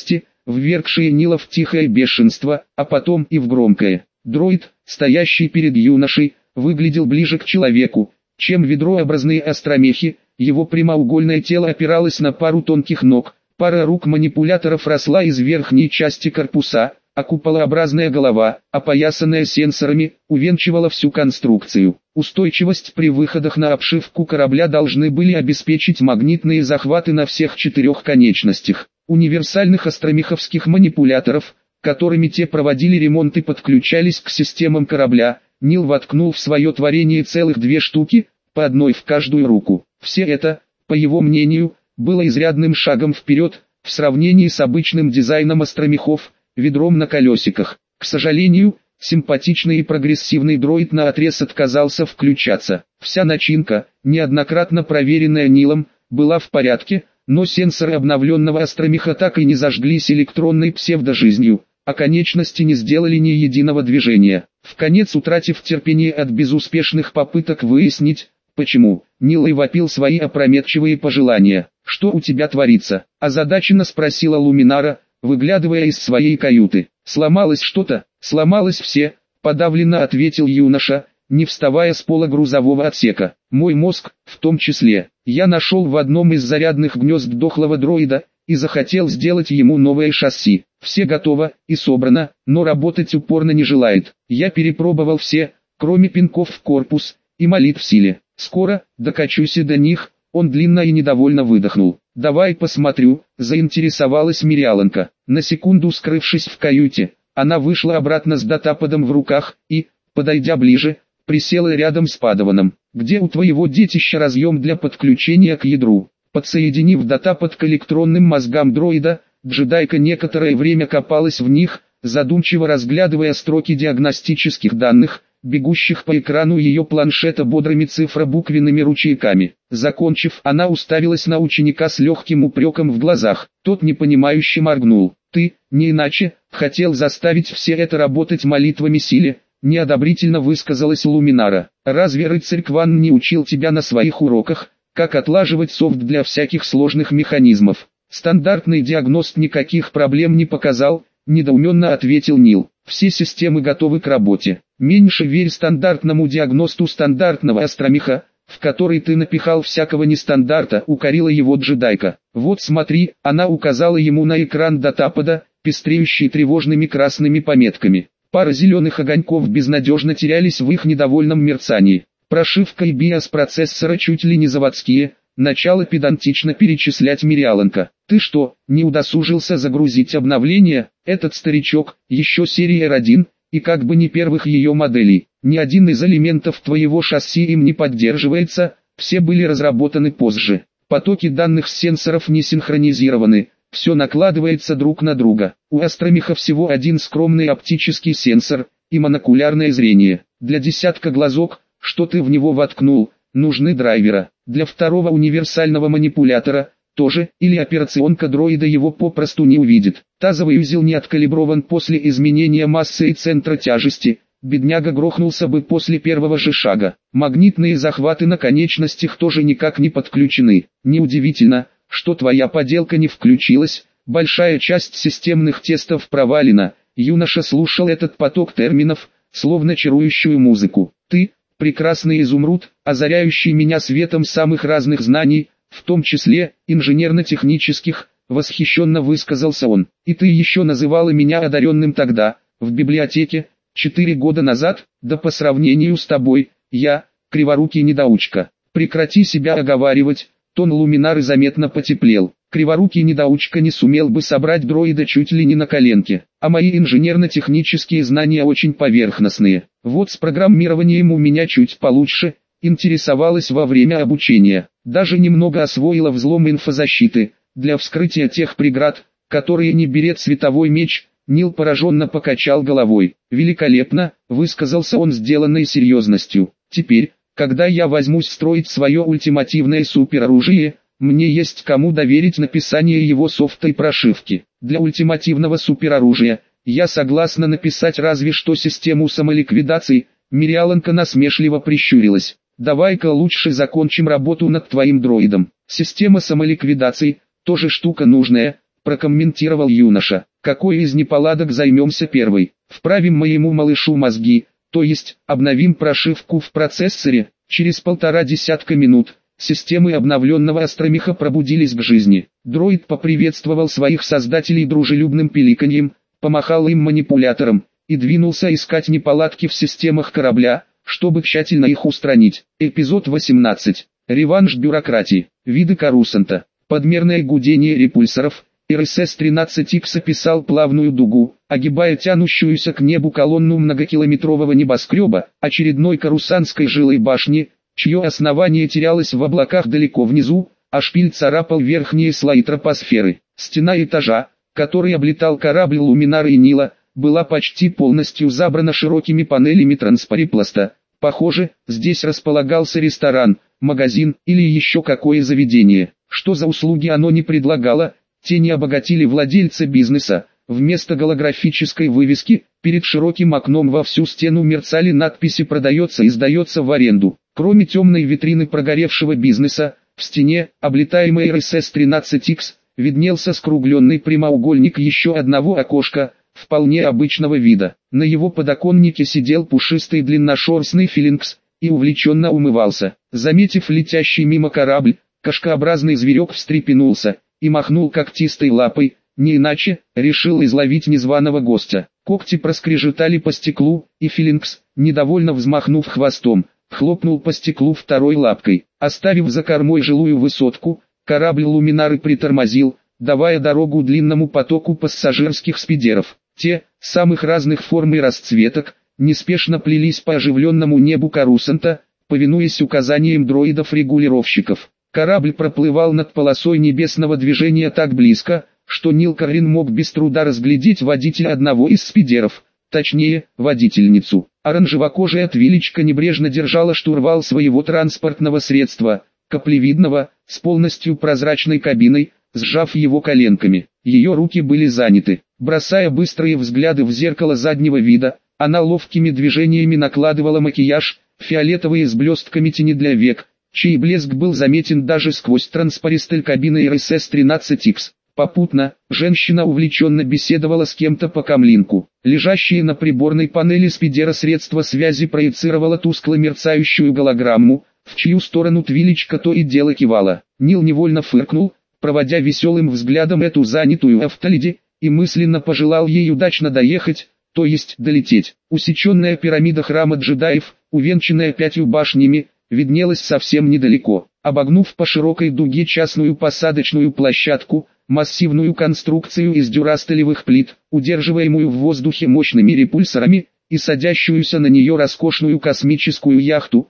ввергшие Нила в тихое бешенство, а потом и в громкое. Дроид, стоящий перед юношей, выглядел ближе к человеку, чем ведрообразные остромехи. Его прямоугольное тело опиралось на пару тонких ног, пара рук манипуляторов росла из верхней части корпуса, а куполообразная голова, опоясанная сенсорами, увенчивала всю конструкцию. Устойчивость при выходах на обшивку корабля должны были обеспечить магнитные захваты на всех 4 конечностях. Универсальных остромеховских манипуляторов, которыми те проводили ремонт и подключались к системам корабля, Нил воткнул в свое творение целых 2 штуки, по одной в каждую руку. Все это, по его мнению, было изрядным шагом вперед, в сравнении с обычным дизайном остромехов, ведром на колесиках. К сожалению, симпатичный и прогрессивный дроид наотрез отказался включаться. Вся начинка, неоднократно проверенная Нилом, была в порядке, но сенсоры обновленного остромеха так и не зажглись электронной псевдожизнью, а конечности не сделали ни единого движения. Вконец утратив терпение от безуспешных попыток выяснить, почему, Нил и вопил свои опрометчивые пожелания. «Что у тебя творится?» – озадаченно спросила Луминара, выглядывая из своей каюты. «Сломалось что-то?» «Сломалось все», – подавленно ответил юноша, не вставая с пола грузового отсека. «Мой мозг, в том числе. Я нашел в одном из зарядных гнезд дохлого дроида, и захотел сделать ему новое шасси. Все готово и собрано, но работать упорно не желает. Я перепробовал все, кроме пинков в корпус, и молитв силе. Скоро, докачусь и до них». Он длинно и недовольно выдохнул. «Давай посмотрю», – заинтересовалась Мириаланка. На секунду скрывшись в каюте, она вышла обратно с датападом в руках и, подойдя ближе, присела рядом с Падаваном. «Где у твоего детища разъем для подключения к ядру?» Подсоединив датапад к электронным мозгам дроида, джедайка некоторое время копалась в них, задумчиво разглядывая строки диагностических данных, бегущих по экрану ее планшета бодрыми цифробуквенными ручейками. Закончив, она уставилась на ученика с легким упреком в глазах. Тот непонимающе моргнул. «Ты, не иначе, хотел заставить все это работать молитвами силе», неодобрительно высказалась Луминара. «Разве рыцарь Кван не учил тебя на своих уроках, как отлаживать софт для всяких сложных механизмов?» «Стандартный диагност никаких проблем не показал», недоуменно ответил Нил. «Все системы готовы к работе. Меньше верь стандартному диагносту стандартного остромеха, в который ты напихал всякого нестандарта», укорила его джедайка. «Вот смотри», она указала ему на экран датапада, пестреющий тревожными красными пометками. Пара зеленых огоньков безнадежно терялись в их недовольном мерцании. Прошивка и биос процессора чуть ли не заводские, начала педантично перечислять Мириаланка. «Ты что, не удосужился загрузить обновление? Этот старичок, еще серия R1, и как бы не первых ее моделей. Ни один из элементов твоего шасси им не поддерживается, все были разработаны позже. Потоки данных с сенсоров не синхронизированы, все накладывается друг на друга. У Астромеха всего один скромный оптический сенсор и монокулярное зрение. Для десятка глазок, что ты в него воткнул, нужны драйвера. Для второго универсального манипулятора тоже, или операционка дроида его попросту не увидит. Тазовый узел не откалиброван после изменения массы и центра тяжести, бедняга грохнулся бы после первого же шага. Магнитные захваты на конечностях тоже никак не подключены. Неудивительно, что твоя поделка не включилась, большая часть системных тестов провалена. Юноша слушал этот поток терминов, словно чарующую музыку. «Ты, прекрасный изумруд, озаряющий меня светом самых разных знаний, в том числе, инженерно-технических», восхищенно высказался он. «И ты еще называла меня одаренным тогда, в библиотеке, 4 года назад, да по сравнению с тобой, я, криворукий недоучка. Прекрати себя оговаривать». Тон Луминары заметно потеплел. «Криворукий недоучка не сумел бы собрать дроида чуть ли не на коленке, а мои инженерно-технические знания очень поверхностные. Вот с программированием у меня чуть получше, интересовалась во время обучения, даже немного освоила взлом инфозащиты, для вскрытия тех преград, которые не берет световой меч». Нил пораженно покачал головой. «Великолепно», высказался он с сделанной серьезностью. «Теперь, когда я возьмусь строить свое ультимативное супероружие, мне есть кому доверить написание его софта и прошивки. Для ультимативного супероружия я согласна написать разве что систему самоликвидации». Мириаланка насмешливо прищурилась. «Давай-ка лучше закончим работу над твоим дроидом. Система самоликвидации, тоже штука нужная», прокомментировал юноша. Какой из неполадок займемся первой? Вправим моему малышу мозги, то есть обновим прошивку в процессоре. Через 1,5 десятка минут системы обновленного Астромеха пробудились к жизни. Дроид поприветствовал своих создателей дружелюбным пиликаньем, помахал им манипулятором и двинулся искать неполадки в системах корабля, чтобы тщательно их устранить. Эпизод 18. Реванш бюрократии. Виды Корусанта. Подмерное гудение репульсоров. РСС-13Х описал плавную дугу, огибая тянущуюся к небу колонну многокилометрового небоскреба, очередной корусантской жилой башни, чье основание терялось в облаках далеко внизу, а шпиль царапал верхние слои тропосферы. Стена этажа, который облетал корабль Луминара и Нила, была почти полностью забрана широкими панелями транспарипласта. Похоже, здесь располагался ресторан, магазин или еще какое заведение. Что за услуги оно не предлагало, те не обогатили владельца бизнеса. Вместо голографической вывески, перед широким окном во всю стену мерцали надписи «Продается» и «Сдается в аренду». Кроме темной витрины прогоревшего бизнеса, в стене, облетаемой РСС-13Х, виднелся скругленный прямоугольник еще одного окошка, вполне обычного вида. На его подоконнике сидел пушистый длинношерстный филинкс и увлеченно умывался. Заметив летящий мимо корабль, кошкообразный зверек встрепенулся и махнул когтистой лапой, не иначе, решил изловить незваного гостя. Когти проскрежетали по стеклу, и филинкс, недовольно взмахнув хвостом, хлопнул по стеклу второй лапкой. Оставив за кормой жилую высотку, корабль Луминары притормозил, давая дорогу длинному потоку пассажирских спидеров. Те, самых разных форм и расцветок, неспешно плелись по оживленному небу Корусанта, повинуясь указаниям дроидов-регулировщиков. Корабль проплывал над полосой небесного движения так близко, что Нил Каррин мог без труда разглядеть водителя одного из спидеров, точнее, водительницу. Оранжевокожая твилечка небрежно держала штурвал своего транспортного средства, каплевидного, с полностью прозрачной кабиной, сжав его коленками. Ее руки были заняты. Бросая быстрые взгляды в зеркало заднего вида, она ловкими движениями накладывала макияж, фиолетовые с блестками тени для век, чей блеск был заметен даже сквозь транспаристель кабины РСС-13Х. Попутно, женщина увлеченно беседовала с кем-то по камлинку. Лежащие на приборной панели спидера средства связи проецировало тускло мерцающую голограмму, в чью сторону твилечка то и дело кивала. Нил невольно фыркнул, проводя веселым взглядом эту занятую автоледи, и мысленно пожелал ей удачно доехать, то есть долететь. Усеченная пирамида храма джедаев, увенчанная 5 башнями, виднелась совсем недалеко. Обогнув по широкой дуге частную посадочную площадку, массивную конструкцию из дюрастелевых плит, удерживаемую в воздухе мощными репульсорами, и садящуюся на нее роскошную космическую яхту,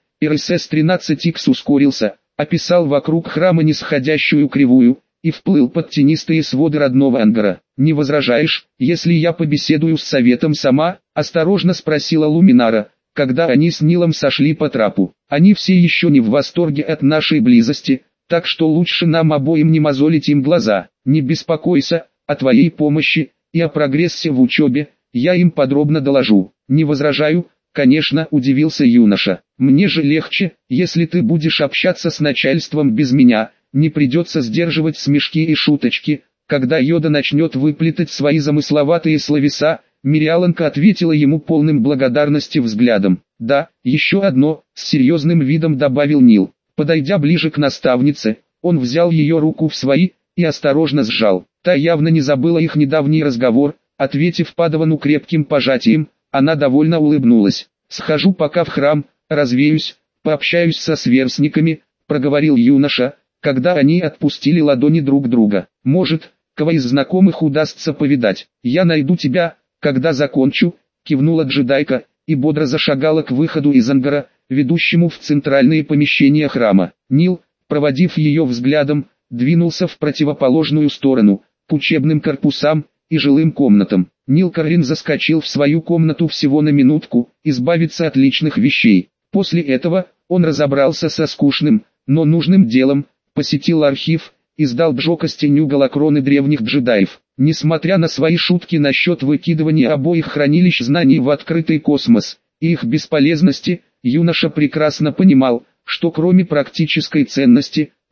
РСС-13Х ускорился, описал вокруг храма нисходящую кривую, и вплыл под тенистые своды родного ангара. «Не возражаешь, если я побеседую с советом сама?» – осторожно спросила Луминара, когда они с Нилом сошли по трапу. «Они все еще не в восторге от нашей близости, так что лучше нам обоим не мозолить им глаза. Не беспокойся, о твоей помощи и о прогрессе в учебе, я им подробно доложу». «Не возражаю, конечно», – удивился юноша. «Мне же легче, если ты будешь общаться с начальством без меня, не придется сдерживать смешки и шуточки, когда Йода начнет выплетать свои замысловатые словеса». Мириаланка ответила ему полным благодарности взглядом. «Да, еще одно», — с серьезным видом добавил Нил. Подойдя ближе к наставнице, он взял ее руку в свои и осторожно сжал. Та явно не забыла их недавний разговор, ответив Падавану крепким пожатием, она довольно улыбнулась. «Схожу пока в храм, развеюсь, пообщаюсь со сверстниками», — проговорил юноша, когда они отпустили ладони друг друга. «Может, кого из знакомых удастся повидать. Я найду тебя, когда закончу», — кивнула джедайка, и бодро зашагала к выходу из ангара, ведущему в центральные помещения храма. Нил, проводив ее взглядом, двинулся в противоположную сторону, к учебным корпусам и жилым комнатам. Нил Каррин заскочил в свою комнату всего на минутку, избавиться от личных вещей. После этого, он разобрался со скучным, но нужным делом, посетил архив, и сдал Бжока с тенью голокроны древних джедаев. Несмотря на свои шутки насчет выкидывания обоих хранилищ знаний в открытый космос и их бесполезности, юноша прекрасно понимал, что кроме практической ценности,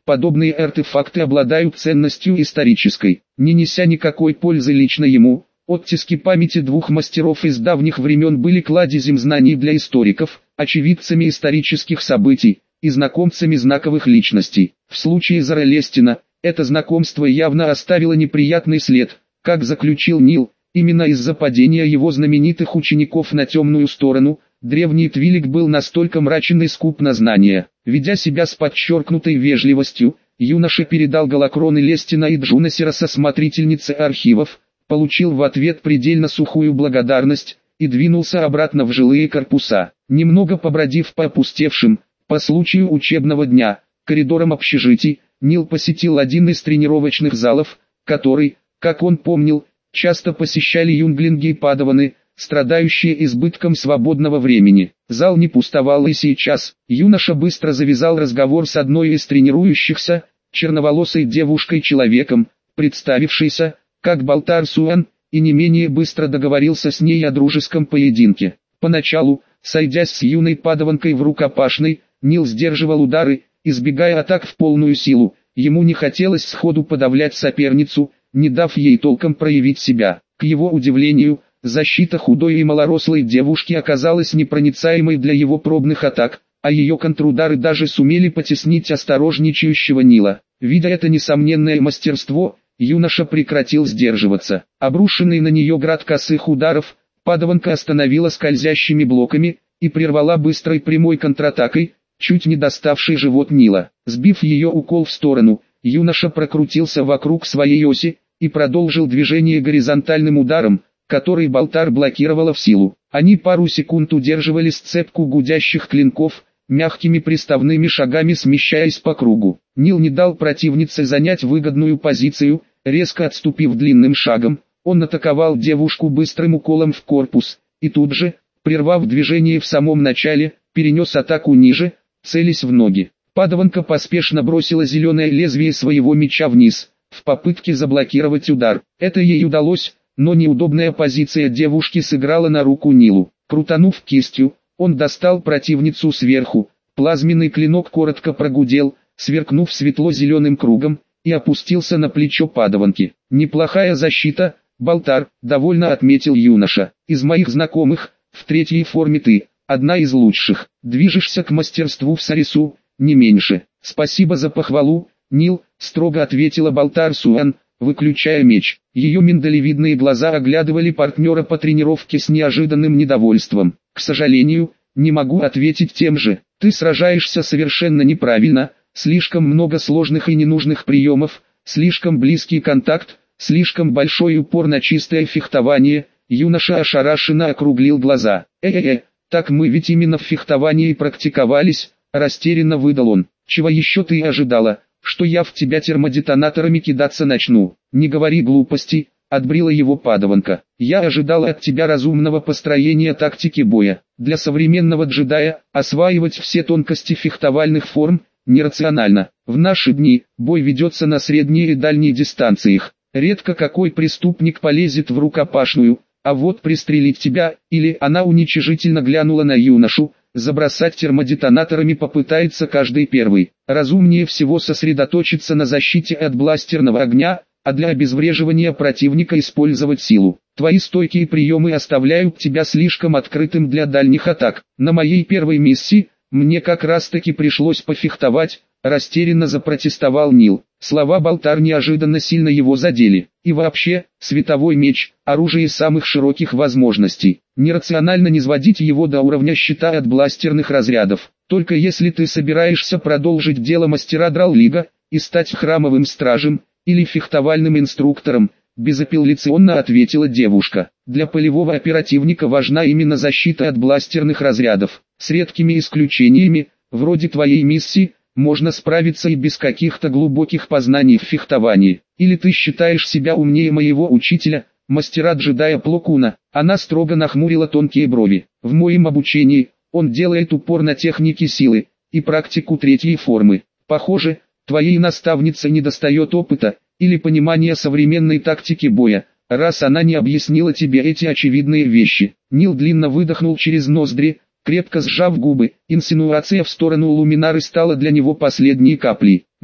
Подобные артефакты обладают ценностью исторической, не неся никакой пользы лично ему. Оттиски памяти двух мастеров из давних времен были кладезем знаний для историков, очевидцами исторических событий и знакомцами знаковых личностей. В случае Зара Лестина, это знакомство явно оставило неприятный след, как заключил Нил, именно из-за падения его знаменитых учеников на темную сторону. Древний Твилик был настолько мрачен и скуп на знания. Ведя себя с подчеркнутой вежливостью, юноша передал голокроны Лестина и Джунасераса смотрительнице архивов, получил в ответ предельно сухую благодарность и двинулся обратно в жилые корпуса. Немного побродив по опустевшим, по случаю учебного дня, коридорам общежитий, Нил посетил один из тренировочных залов, который, как он помнил, часто посещали юнглинги и падаваны, страдающие избытком свободного времени. Зал не пустовал и сейчас. Юноша быстро завязал разговор с одной из тренирующихся, черноволосой девушкой-человеком, представившейся, как Балтар Суэн, и не менее быстро договорился с ней о дружеском поединке. Поначалу, сойдясь с юной падаванкой в рукопашной, Нил сдерживал удары, избегая атак в полную силу. Ему не хотелось сходу подавлять соперницу, не дав ей толком проявить себя. К его удивлению, защита худой и малорослой девушки оказалась непроницаемой для его пробных атак, а ее контрудары даже сумели потеснить осторожничающего Нила. Видя это несомненное мастерство, юноша прекратил сдерживаться. Обрушенный на нее град косых ударов, падаванка остановила скользящими блоками и прервала быстрой прямой контратакой, чуть не доставший живот Нила. Сбив ее укол в сторону, юноша прокрутился вокруг своей оси и продолжил движение горизонтальным ударом, который Балтар блокировала в силу. Они пару секунд удерживали сцепку гудящих клинков, мягкими приставными шагами смещаясь по кругу. Нил не дал противнице занять выгодную позицию, резко отступив длинным шагом, он атаковал девушку быстрым уколом в корпус, и тут же, прервав движение в самом начале, перенес атаку ниже, целясь в ноги. Падаванка поспешно бросила зеленое лезвие своего меча вниз, в попытке заблокировать удар. Это ей удалось, но неудобная позиция девушки сыграла на руку Нилу. Крутанув кистью, он достал противницу сверху, плазменный клинок коротко прогудел, сверкнув светло-зеленым кругом, и опустился на плечо падаванки. «Неплохая защита, Балтар», — довольно отметил юноша. «Из моих знакомых, в третьей форме ты, одна из лучших. Движешься к мастерству в Сарису, не меньше». «Спасибо за похвалу, Нил», — строго ответила Балтар Суэн, выключая меч. Ее миндалевидные глаза оглядывали партнера по тренировке с неожиданным недовольством. «К сожалению, не могу ответить тем же. Ты сражаешься совершенно неправильно, слишком много сложных и ненужных приемов, слишком близкий контакт, слишком большой упор на чистое фехтование». Юноша ошарашенно округлил глаза. Так мы ведь именно в фехтовании практиковались», — растерянно выдал он. «Чего еще ты ожидала? Что я в тебя термодетонаторами кидаться начну?» «Не говори глупостей», — отбрила его падаванка. «Я ожидала от тебя разумного построения тактики боя. Для современного джедая осваивать все тонкости фехтовальных форм нерационально. В наши дни бой ведется на средней и дальней дистанциях. Редко какой преступник полезет в рукопашную, а вот пристрелить тебя, или она уничижительно глянула на юношу, забросать термодетонаторами попытается каждый первый. Разумнее всего сосредоточиться на защите от бластерного огня, а для обезвреживания противника использовать силу. Твои стойкие приемы оставляют тебя слишком открытым для дальних атак. На моей первой миссии, мне как раз таки пришлось пофехтовать, растерянно запротестовал Нил. Слова Балтар неожиданно сильно его задели. И вообще, световой меч – оружие самых широких возможностей. Нерационально низводить его до уровня щита от бластерных разрядов. Только если ты собираешься продолжить дело мастера Драллига и стать храмовым стражем или фехтовальным инструктором, безапелляционно ответила девушка. Для полевого оперативника важна именно защита от бластерных разрядов. С редкими исключениями, вроде твоей миссии, можно справиться и без каких-то глубоких познаний в фехтовании. Или ты считаешь себя умнее моего учителя, мастера-джедая Пло Куна?» Она строго нахмурила тонкие брови. «В моем обучении, он делает упор на техники силы и практику третьей формы. Похоже, твоей наставнице недостает опыта или понимания современной тактики боя, раз она не объяснила тебе эти очевидные вещи». Нил длинно выдохнул через ноздри, крепко сжав губы. Инсинуация в сторону Луминары стала для него последней каплей. «Но,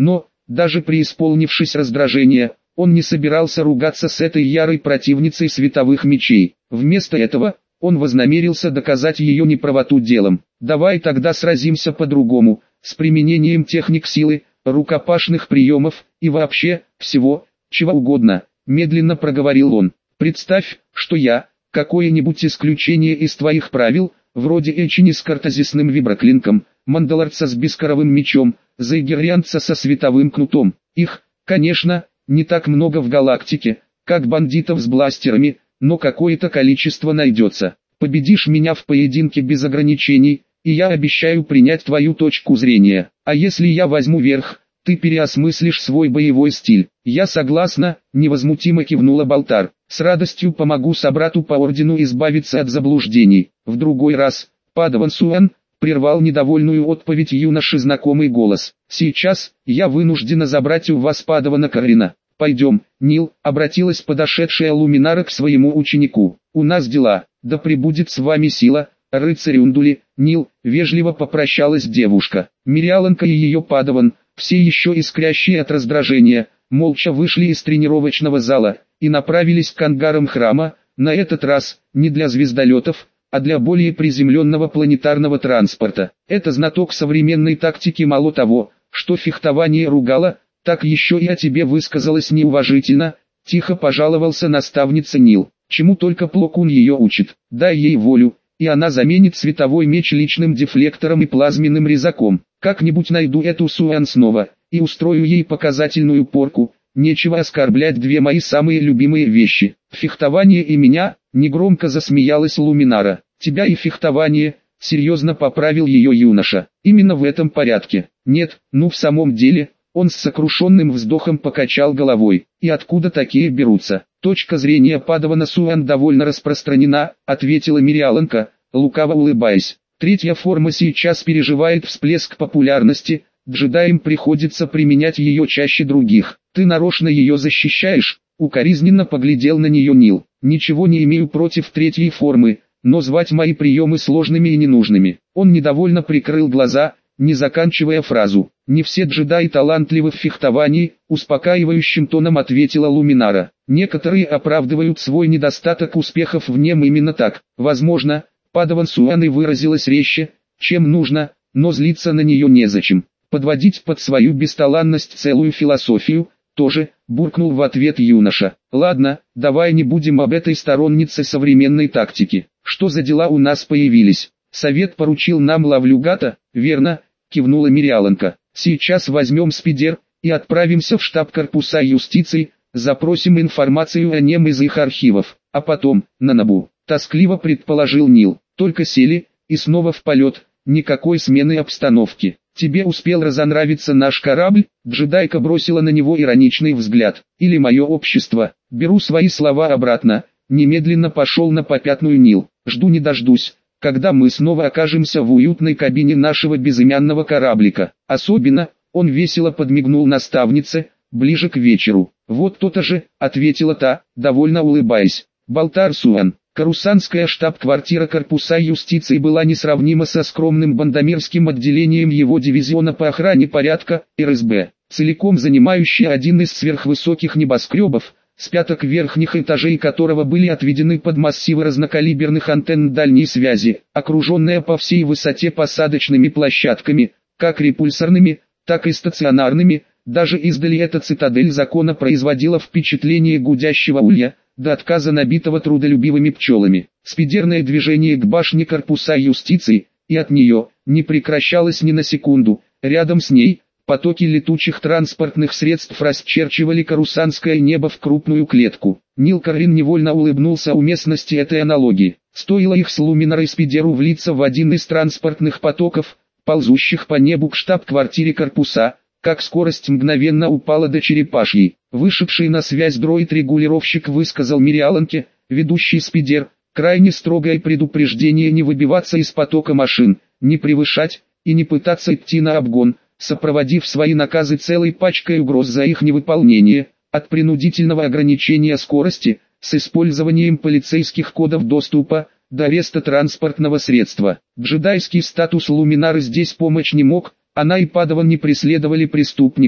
Даже преисполнившись раздражения, он не собирался ругаться с этой ярой противницей световых мечей. Вместо этого, он вознамерился доказать ее неправоту делом. «Давай тогда сразимся по-другому, с применением техник силы, рукопашных приемов, и вообще, всего, чего угодно», медленно проговорил он. «Представь, что я, какое-нибудь исключение из твоих правил, вроде Эчини с картезисным виброклинком, Мандалорца с бескоровым мечом, Зайгеррианца со световым кнутом. Их, конечно, не так много в галактике, как бандитов с бластерами, но какое-то количество найдется. Победишь меня в поединке без ограничений, и я обещаю принять твою точку зрения. А если я возьму верх, ты переосмыслишь свой боевой стиль». «Я согласна», — невозмутимо кивнула Балтар. «С радостью помогу собрату по ордену избавиться от заблуждений». В другой раз, Падаван Суэн, прервал недовольную отповедь юноши знакомый голос. «Сейчас, я вынуждена забрать у вас Падавана Каррина. Пойдем, Нил», — обратилась подошедшая Луминара к своему ученику. «У нас дела, да пребудет с вами сила, рыцарь Ундули». «Нил», — вежливо попрощалась девушка. Мириаланка и ее Падаван, все еще искрящие от раздражения, молча вышли из тренировочного зала и направились к ангарам храма, на этот раз, не для звездолетов, а для более приземленного планетарного транспорта. Это знаток современной тактики, мало того, что фехтование ругало, так еще и о тебе высказалась неуважительно, тихо пожаловался наставница Нил. Чему только Плокун ее учит, дай ей волю, и она заменит световой меч личным дефлектором и плазменным резаком. Как-нибудь найду эту Суэн снова, и устрою ей показательную порку. Нечего оскорблять две мои самые любимые вещи. Фехтование и меня, негромко засмеялась Луминара. Тебя и фехтование, серьезно поправил ее юноша. Именно в этом порядке. Нет, ну в самом деле, он с сокрушенным вздохом покачал головой. И откуда такие берутся? Точка зрения Падавана Суэн довольно распространена, ответила Мириаланка, лукаво улыбаясь. Третья форма сейчас переживает всплеск популярности, джедаям приходится применять ее чаще других. Ты нарочно ее защищаешь, укоризненно поглядел на нее Нил. Ничего не имею против третьей формы, но звать мои приемы сложными и ненужными. Он недовольно прикрыл глаза, не заканчивая фразу. Не все джедаи талантливы в фехтовании, успокаивающим тоном ответила Луминара. Некоторые оправдывают свой недостаток успехов в нем именно так. Возможно, Падаван Суэн и выразилась резче, чем нужно, но злиться на нее незачем. Подводить под свою бесталанность целую философию, тоже, буркнул в ответ юноша. Ладно, давай не будем об этой стороннице современной тактики. Что за дела у нас появились? Совет поручил нам лавлюгата, верно, кивнула Мириаланка. Сейчас возьмем спидер и отправимся в штаб корпуса юстиции, запросим информацию о нем из их архивов, а потом, на Набу. Тоскливо предположил Нил. Только сели, и снова в полет, никакой смены обстановки. Тебе успел разонравиться наш корабль? Джедайка бросила на него ироничный взгляд. Или мое общество? Беру свои слова обратно. Немедленно пошел на попятную Нил. Жду не дождусь, когда мы снова окажемся в уютной кабине нашего безымянного кораблика. Особенно, он весело подмигнул наставнице, ближе к вечеру. Вот то-то же, ответила та, довольно улыбаясь. Балтар Суэн. Карусанская штаб-квартира корпуса юстиции была несравнима со скромным бандамирским отделением его дивизиона по охране порядка, РСБ, целиком занимающий один из сверхвысоких небоскребов, с пяток верхних этажей которого были отведены под массивы разнокалиберных антенн дальней связи, окруженная по всей высоте посадочными площадками, как репульсорными, так и стационарными. Даже издали эта цитадель закона производила впечатление гудящего улья, до отказа набитого трудолюбивыми пчелами. Спидерное движение к башне корпуса юстиции, и от нее, не прекращалось ни на секунду. Рядом с ней, потоки летучих транспортных средств расчерчивали карусанское небо в крупную клетку. Нил Каррин невольно улыбнулся уместности этой аналогии. Стоило их с Луминарой Спидеру влиться в один из транспортных потоков, ползущих по небу к штаб-квартире корпуса, как скорость мгновенно упала до черепашьей. Вышедший на связь дроид-регулировщик высказал Мириаланке, ведущий Спидер, крайне строгое предупреждение не выбиваться из потока машин, не превышать и не пытаться идти на обгон, сопроводив свои наказы целой пачкой угроз за их невыполнение, от принудительного ограничения скорости, с использованием полицейских кодов доступа, до ареста транспортного средства. Джедайский статус Луминары здесь помочь не мог. Она и Падаван не преследовали преступников,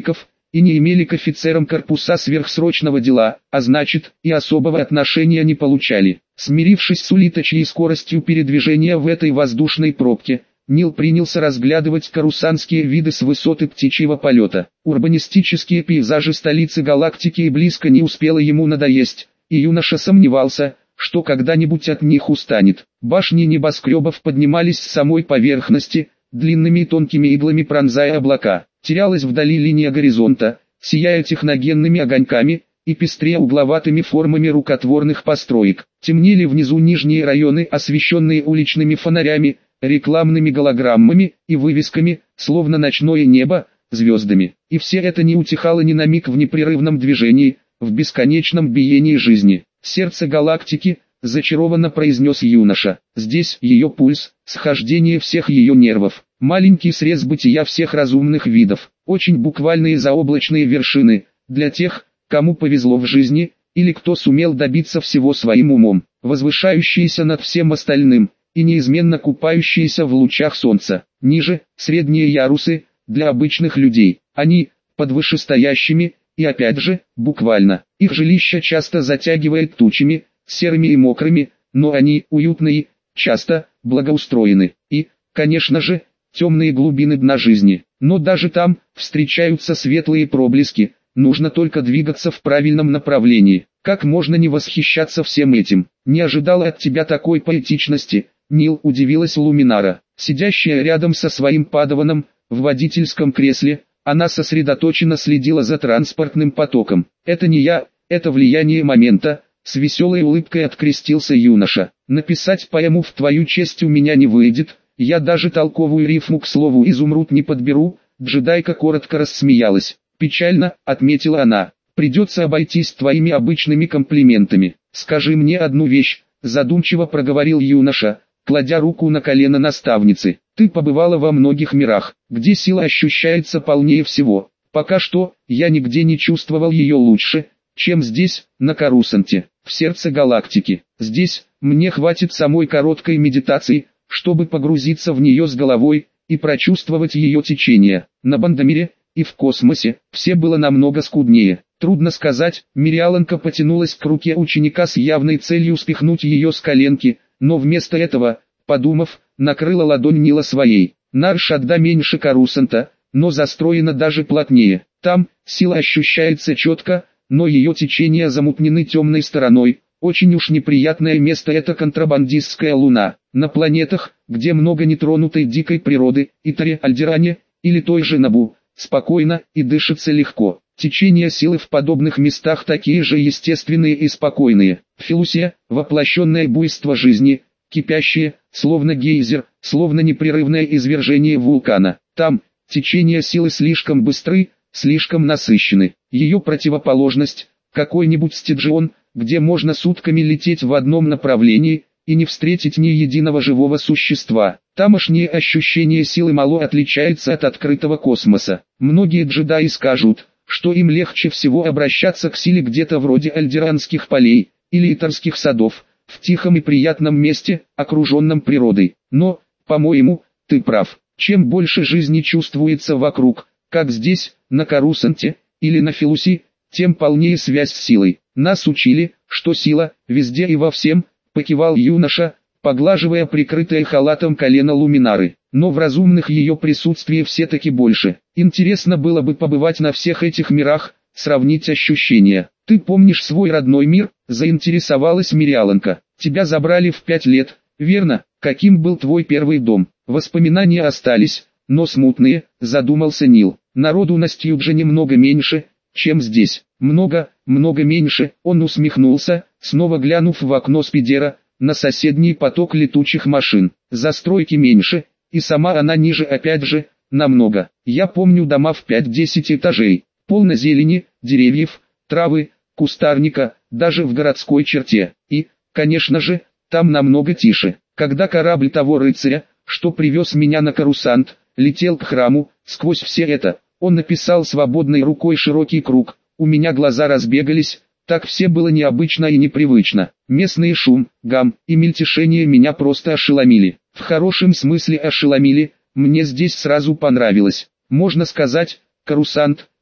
и не имели к офицерам корпуса сверхсрочного дела, а значит, и особого отношения не получали. Смирившись с улиточьей скоростью передвижения в этой воздушной пробке, Нил принялся разглядывать карусанские виды с высоты птичьего полета. Урбанистические пейзажи столицы галактики и близко не успело ему надоесть, и юноша сомневался, что когда-нибудь от них устанет. Башни небоскребов поднимались с самой поверхности, длинными и тонкими иглами пронзая облака. Терялась вдали линия горизонта, сияя техногенными огоньками и пестрее угловатыми формами рукотворных построек. Темнели внизу нижние районы, освещенные уличными фонарями, рекламными голограммами и вывесками, словно ночное небо, звездами. И все это не утихало ни на миг в непрерывном движении, в бесконечном биении жизни. «Сердце галактики», — зачарованно произнес юноша. «Здесь ее пульс, схождение всех ее нервов, маленький срез бытия всех разумных видов, очень буквальные заоблачные вершины, для тех, кому повезло в жизни, или кто сумел добиться всего своим умом, возвышающиеся над всем остальным, и неизменно купающиеся в лучах солнца. Ниже, средние ярусы, для обычных людей, они, под вышестоящими, и опять же, буквально, их жилища часто затягивает тучами, серыми и мокрыми, но они уютные, часто, благоустроены, и, конечно же, темные глубины дна жизни. Но даже там, встречаются светлые проблески, нужно только двигаться в правильном направлении. Как можно не восхищаться всем этим? Не ожидала от тебя такой поэтичности, Нил, удивилась Луминара. Сидящая рядом со своим падаваном, в водительском кресле, она сосредоточенно следила за транспортным потоком. «Это не я, это влияние момента», — с веселой улыбкой открестился юноша. «Написать поэму в твою честь у меня не выйдет, я даже толковую рифму к слову «изумруд» не подберу», — джедайка коротко рассмеялась. «Печально», — отметила она, — «придется обойтись твоими обычными комплиментами. Скажи мне одну вещь», — задумчиво проговорил юноша, кладя руку на колено наставницы. «Ты побывала во многих мирах, где сила ощущается полнее всего. Пока что, я нигде не чувствовал ее лучше, чем здесь, на Карусанте, в сердце галактики. Здесь, мне хватит самой короткой медитации, чтобы погрузиться в нее с головой, и прочувствовать ее течение. На Бандамире, и в космосе, все было намного скуднее. Трудно сказать», — Мириаланка потянулась к руке ученика с явной целью спихнуть ее с коленки, но вместо этого, подумав, накрыла ладонь Нила своей. «Нар-Шадда меньше Карусанта, но застроена даже плотнее. Там, сила ощущается четко, но ее течения замутнены темной стороной. Очень уж неприятное место это контрабандистская луна. На планетах, где много нетронутой дикой природы, Итаре, Альдеране, или той же Набу, спокойно и дышится легко. Течения силы в подобных местах такие же естественные и спокойные. Филусия, воплощенное буйство жизни, кипящее, словно гейзер, словно непрерывное извержение вулкана. Там, течения силы слишком быстры, слишком насыщены. Ее противоположность, какой-нибудь Стиджион, где можно сутками лететь в одном направлении, и не встретить ни единого живого существа. Тамошнее ощущение силы мало отличается от открытого космоса. Многие джедаи скажут, что им легче всего обращаться к силе где-то вроде альдеранских полей, или итарских садов, в тихом и приятном месте, окруженном природой. Но, по-моему, ты прав. Чем больше жизни чувствуется вокруг, как здесь, на Карусанте, или на Филуси, тем полнее связь с силой. Нас учили, что сила, везде и во всем, покивал юноша, поглаживая прикрытое халатом колено Луминары. Но в разумных ее присутствии все-таки больше. Интересно было бы побывать на всех этих мирах, сравнить ощущения. «Ты помнишь свой родной мир?» – заинтересовалась Мириаланка. «Тебя забрали в 5 лет, верно? Каким был твой первый дом?» «Воспоминания остались, но смутные», – задумался Нил. «Народу на Стьюдже немного меньше, чем здесь». «Много меньше», – он усмехнулся, снова глянув в окно спидера, на соседний поток летучих машин. «Застройки меньше, и сама она ниже опять же, намного. Я помню дома в 5-10 этажей, полно зелени, деревьев, травы, кустарника, даже в городской черте. И, конечно же, там намного тише. Когда корабль того рыцаря, что привез меня на Карусант, летел к храму, сквозь все это, он написал свободной рукой широкий круг, у меня глаза разбегались, так все было необычно и непривычно. Местный шум, гам и мельтешение меня просто ошеломили. В хорошем смысле ошеломили, мне здесь сразу понравилось. Можно сказать, Карусант,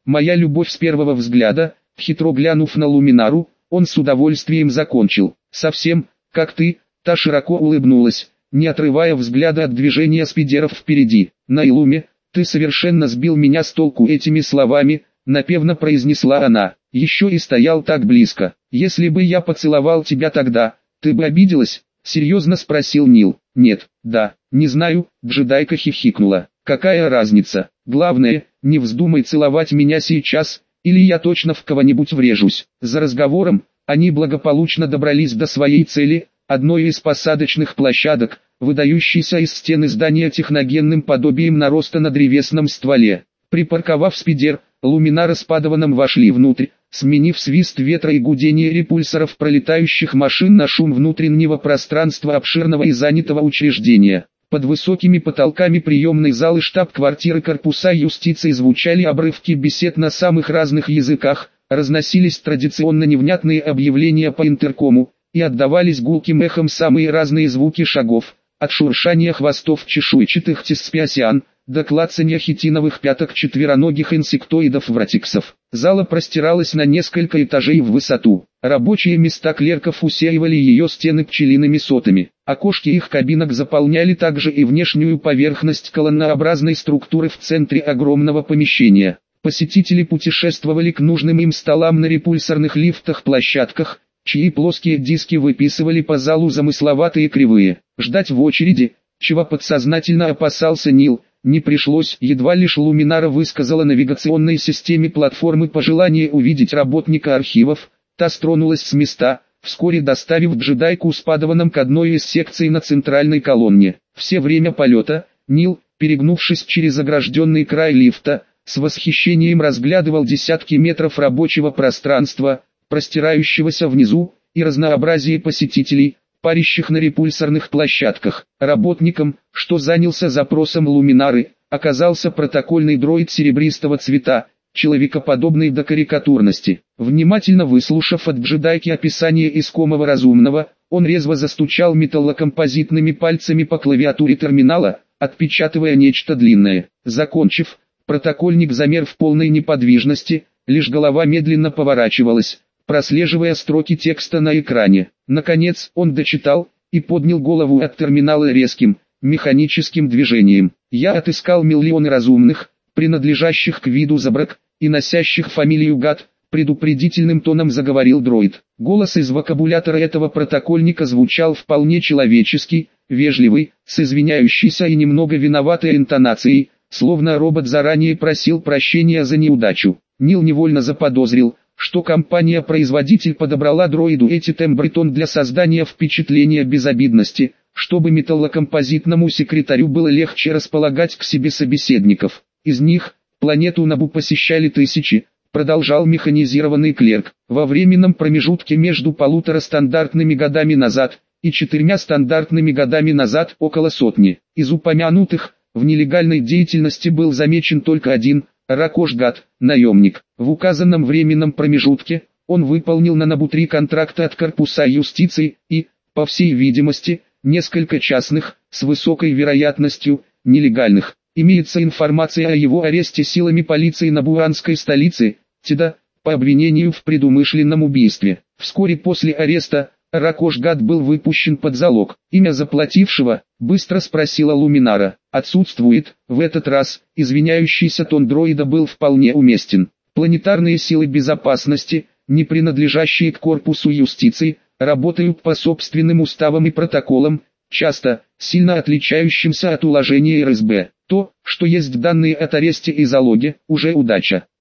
моя любовь с первого взгляда. Хитро глянув на Луминару, он с удовольствием закончил. Совсем, как ты. Та широко улыбнулась, не отрывая взгляда от движения спидеров впереди. Найлуме, ты совершенно сбил меня с толку этими словами, напевно произнесла она. Еще и стоял так близко. Если бы я поцеловал тебя тогда, ты бы обиделась? Серьезно спросил Нил. Нет, да, не знаю, джедайка хихикнула. Какая разница? Главное, не вздумай целовать меня сейчас, или я точно в кого-нибудь врежусь. За разговором, они благополучно добрались до своей цели, одной из посадочных площадок, выдающейся из стены здания техногенным подобием нароста на древесном стволе. Припарковав спидер, Луминара с Падаваном вошли внутрь, сменив свист ветра и гудение репульсоров пролетающих машин на шум внутреннего пространства обширного и занятого учреждения. Под высокими потолками приемной залы штаб-квартиры корпуса юстиции звучали обрывки бесед на самых разных языках, разносились традиционно невнятные объявления по интеркому, и отдавались гулким эхом самые разные звуки шагов, от шуршания хвостов чешуйчатых теспиосиан, до клацанья хитиновых пяток четвероногих инсектоидов-вратиксов. Зала простиралась на несколько этажей в высоту. Рабочие места клерков усеивали ее стены пчелиными сотами. Окошки их кабинок заполняли также и внешнюю поверхность колоннообразной структуры в центре огромного помещения. Посетители путешествовали к нужным им столам на репульсорных лифтах-площадках, чьи плоские диски выписывали по залу замысловатые кривые. Ждать в очереди, чего подсознательно опасался Нил, не пришлось, едва лишь Луминара высказала навигационной системе платформы пожелание увидеть работника архивов, та стронулась с места, вскоре доставив джедайку с Падаваном к одной из секций на центральной колонне. Все время полета, Нил, перегнувшись через огражденный край лифта, с восхищением разглядывал десятки метров рабочего пространства, простирающегося внизу, и разнообразие посетителей, парящих на репульсорных площадках. Работником, что занялся запросом Луминары, оказался протокольный дроид серебристого цвета, человекоподобный до карикатурности. Внимательно выслушав от джедайки описание искомого разумного, он резво застучал металлокомпозитными пальцами по клавиатуре терминала, отпечатывая нечто длинное. Закончив, протокольник замер в полной неподвижности, лишь голова медленно поворачивалась, прослеживая строки текста на экране. Наконец, он дочитал, и поднял голову от терминала резким, механическим движением. «Я отыскал миллионы разумных, принадлежащих к виду Забрак, и носящих фамилию Гад», предупредительным тоном заговорил дроид. Голос из вокабулятора этого протокольника звучал вполне человеческий, вежливый, с извиняющейся и немного виноватой интонацией, словно робот заранее просил прощения за неудачу. Нил невольно заподозрил, что компания-производитель подобрала дроиду эти тембритон для создания впечатления безобидности, чтобы металлокомпозитному секретарю было легче располагать к себе собеседников. Из них, планету Набу посещали тысячи, продолжал механизированный клерк. Во временном промежутке между 1,5 стандартными годами назад и 4 стандартными годами назад около сотни. Из упомянутых, в нелегальной деятельности был замечен только один – Ракош Гад, наемник. В указанном временном промежутке, он выполнил на Набу 3 контракта от корпуса юстиции и, по всей видимости, несколько частных, с высокой вероятностью, нелегальных. Имеется информация о его аресте силами полиции набуанской столицы, Тида, по обвинению в предумышленном убийстве. Вскоре после ареста, Ракош Гад был выпущен под залог. Имя заплатившего, быстро спросила Луминара. Отсутствует. В этот раз, извиняющийся тон дроида был вполне уместен. Планетарные силы безопасности, не принадлежащие к корпусу юстиции, работают по собственным уставам и протоколам, часто, сильно отличающимся от уложения РСБ. То, что есть данные от аресте и залоге, уже удача.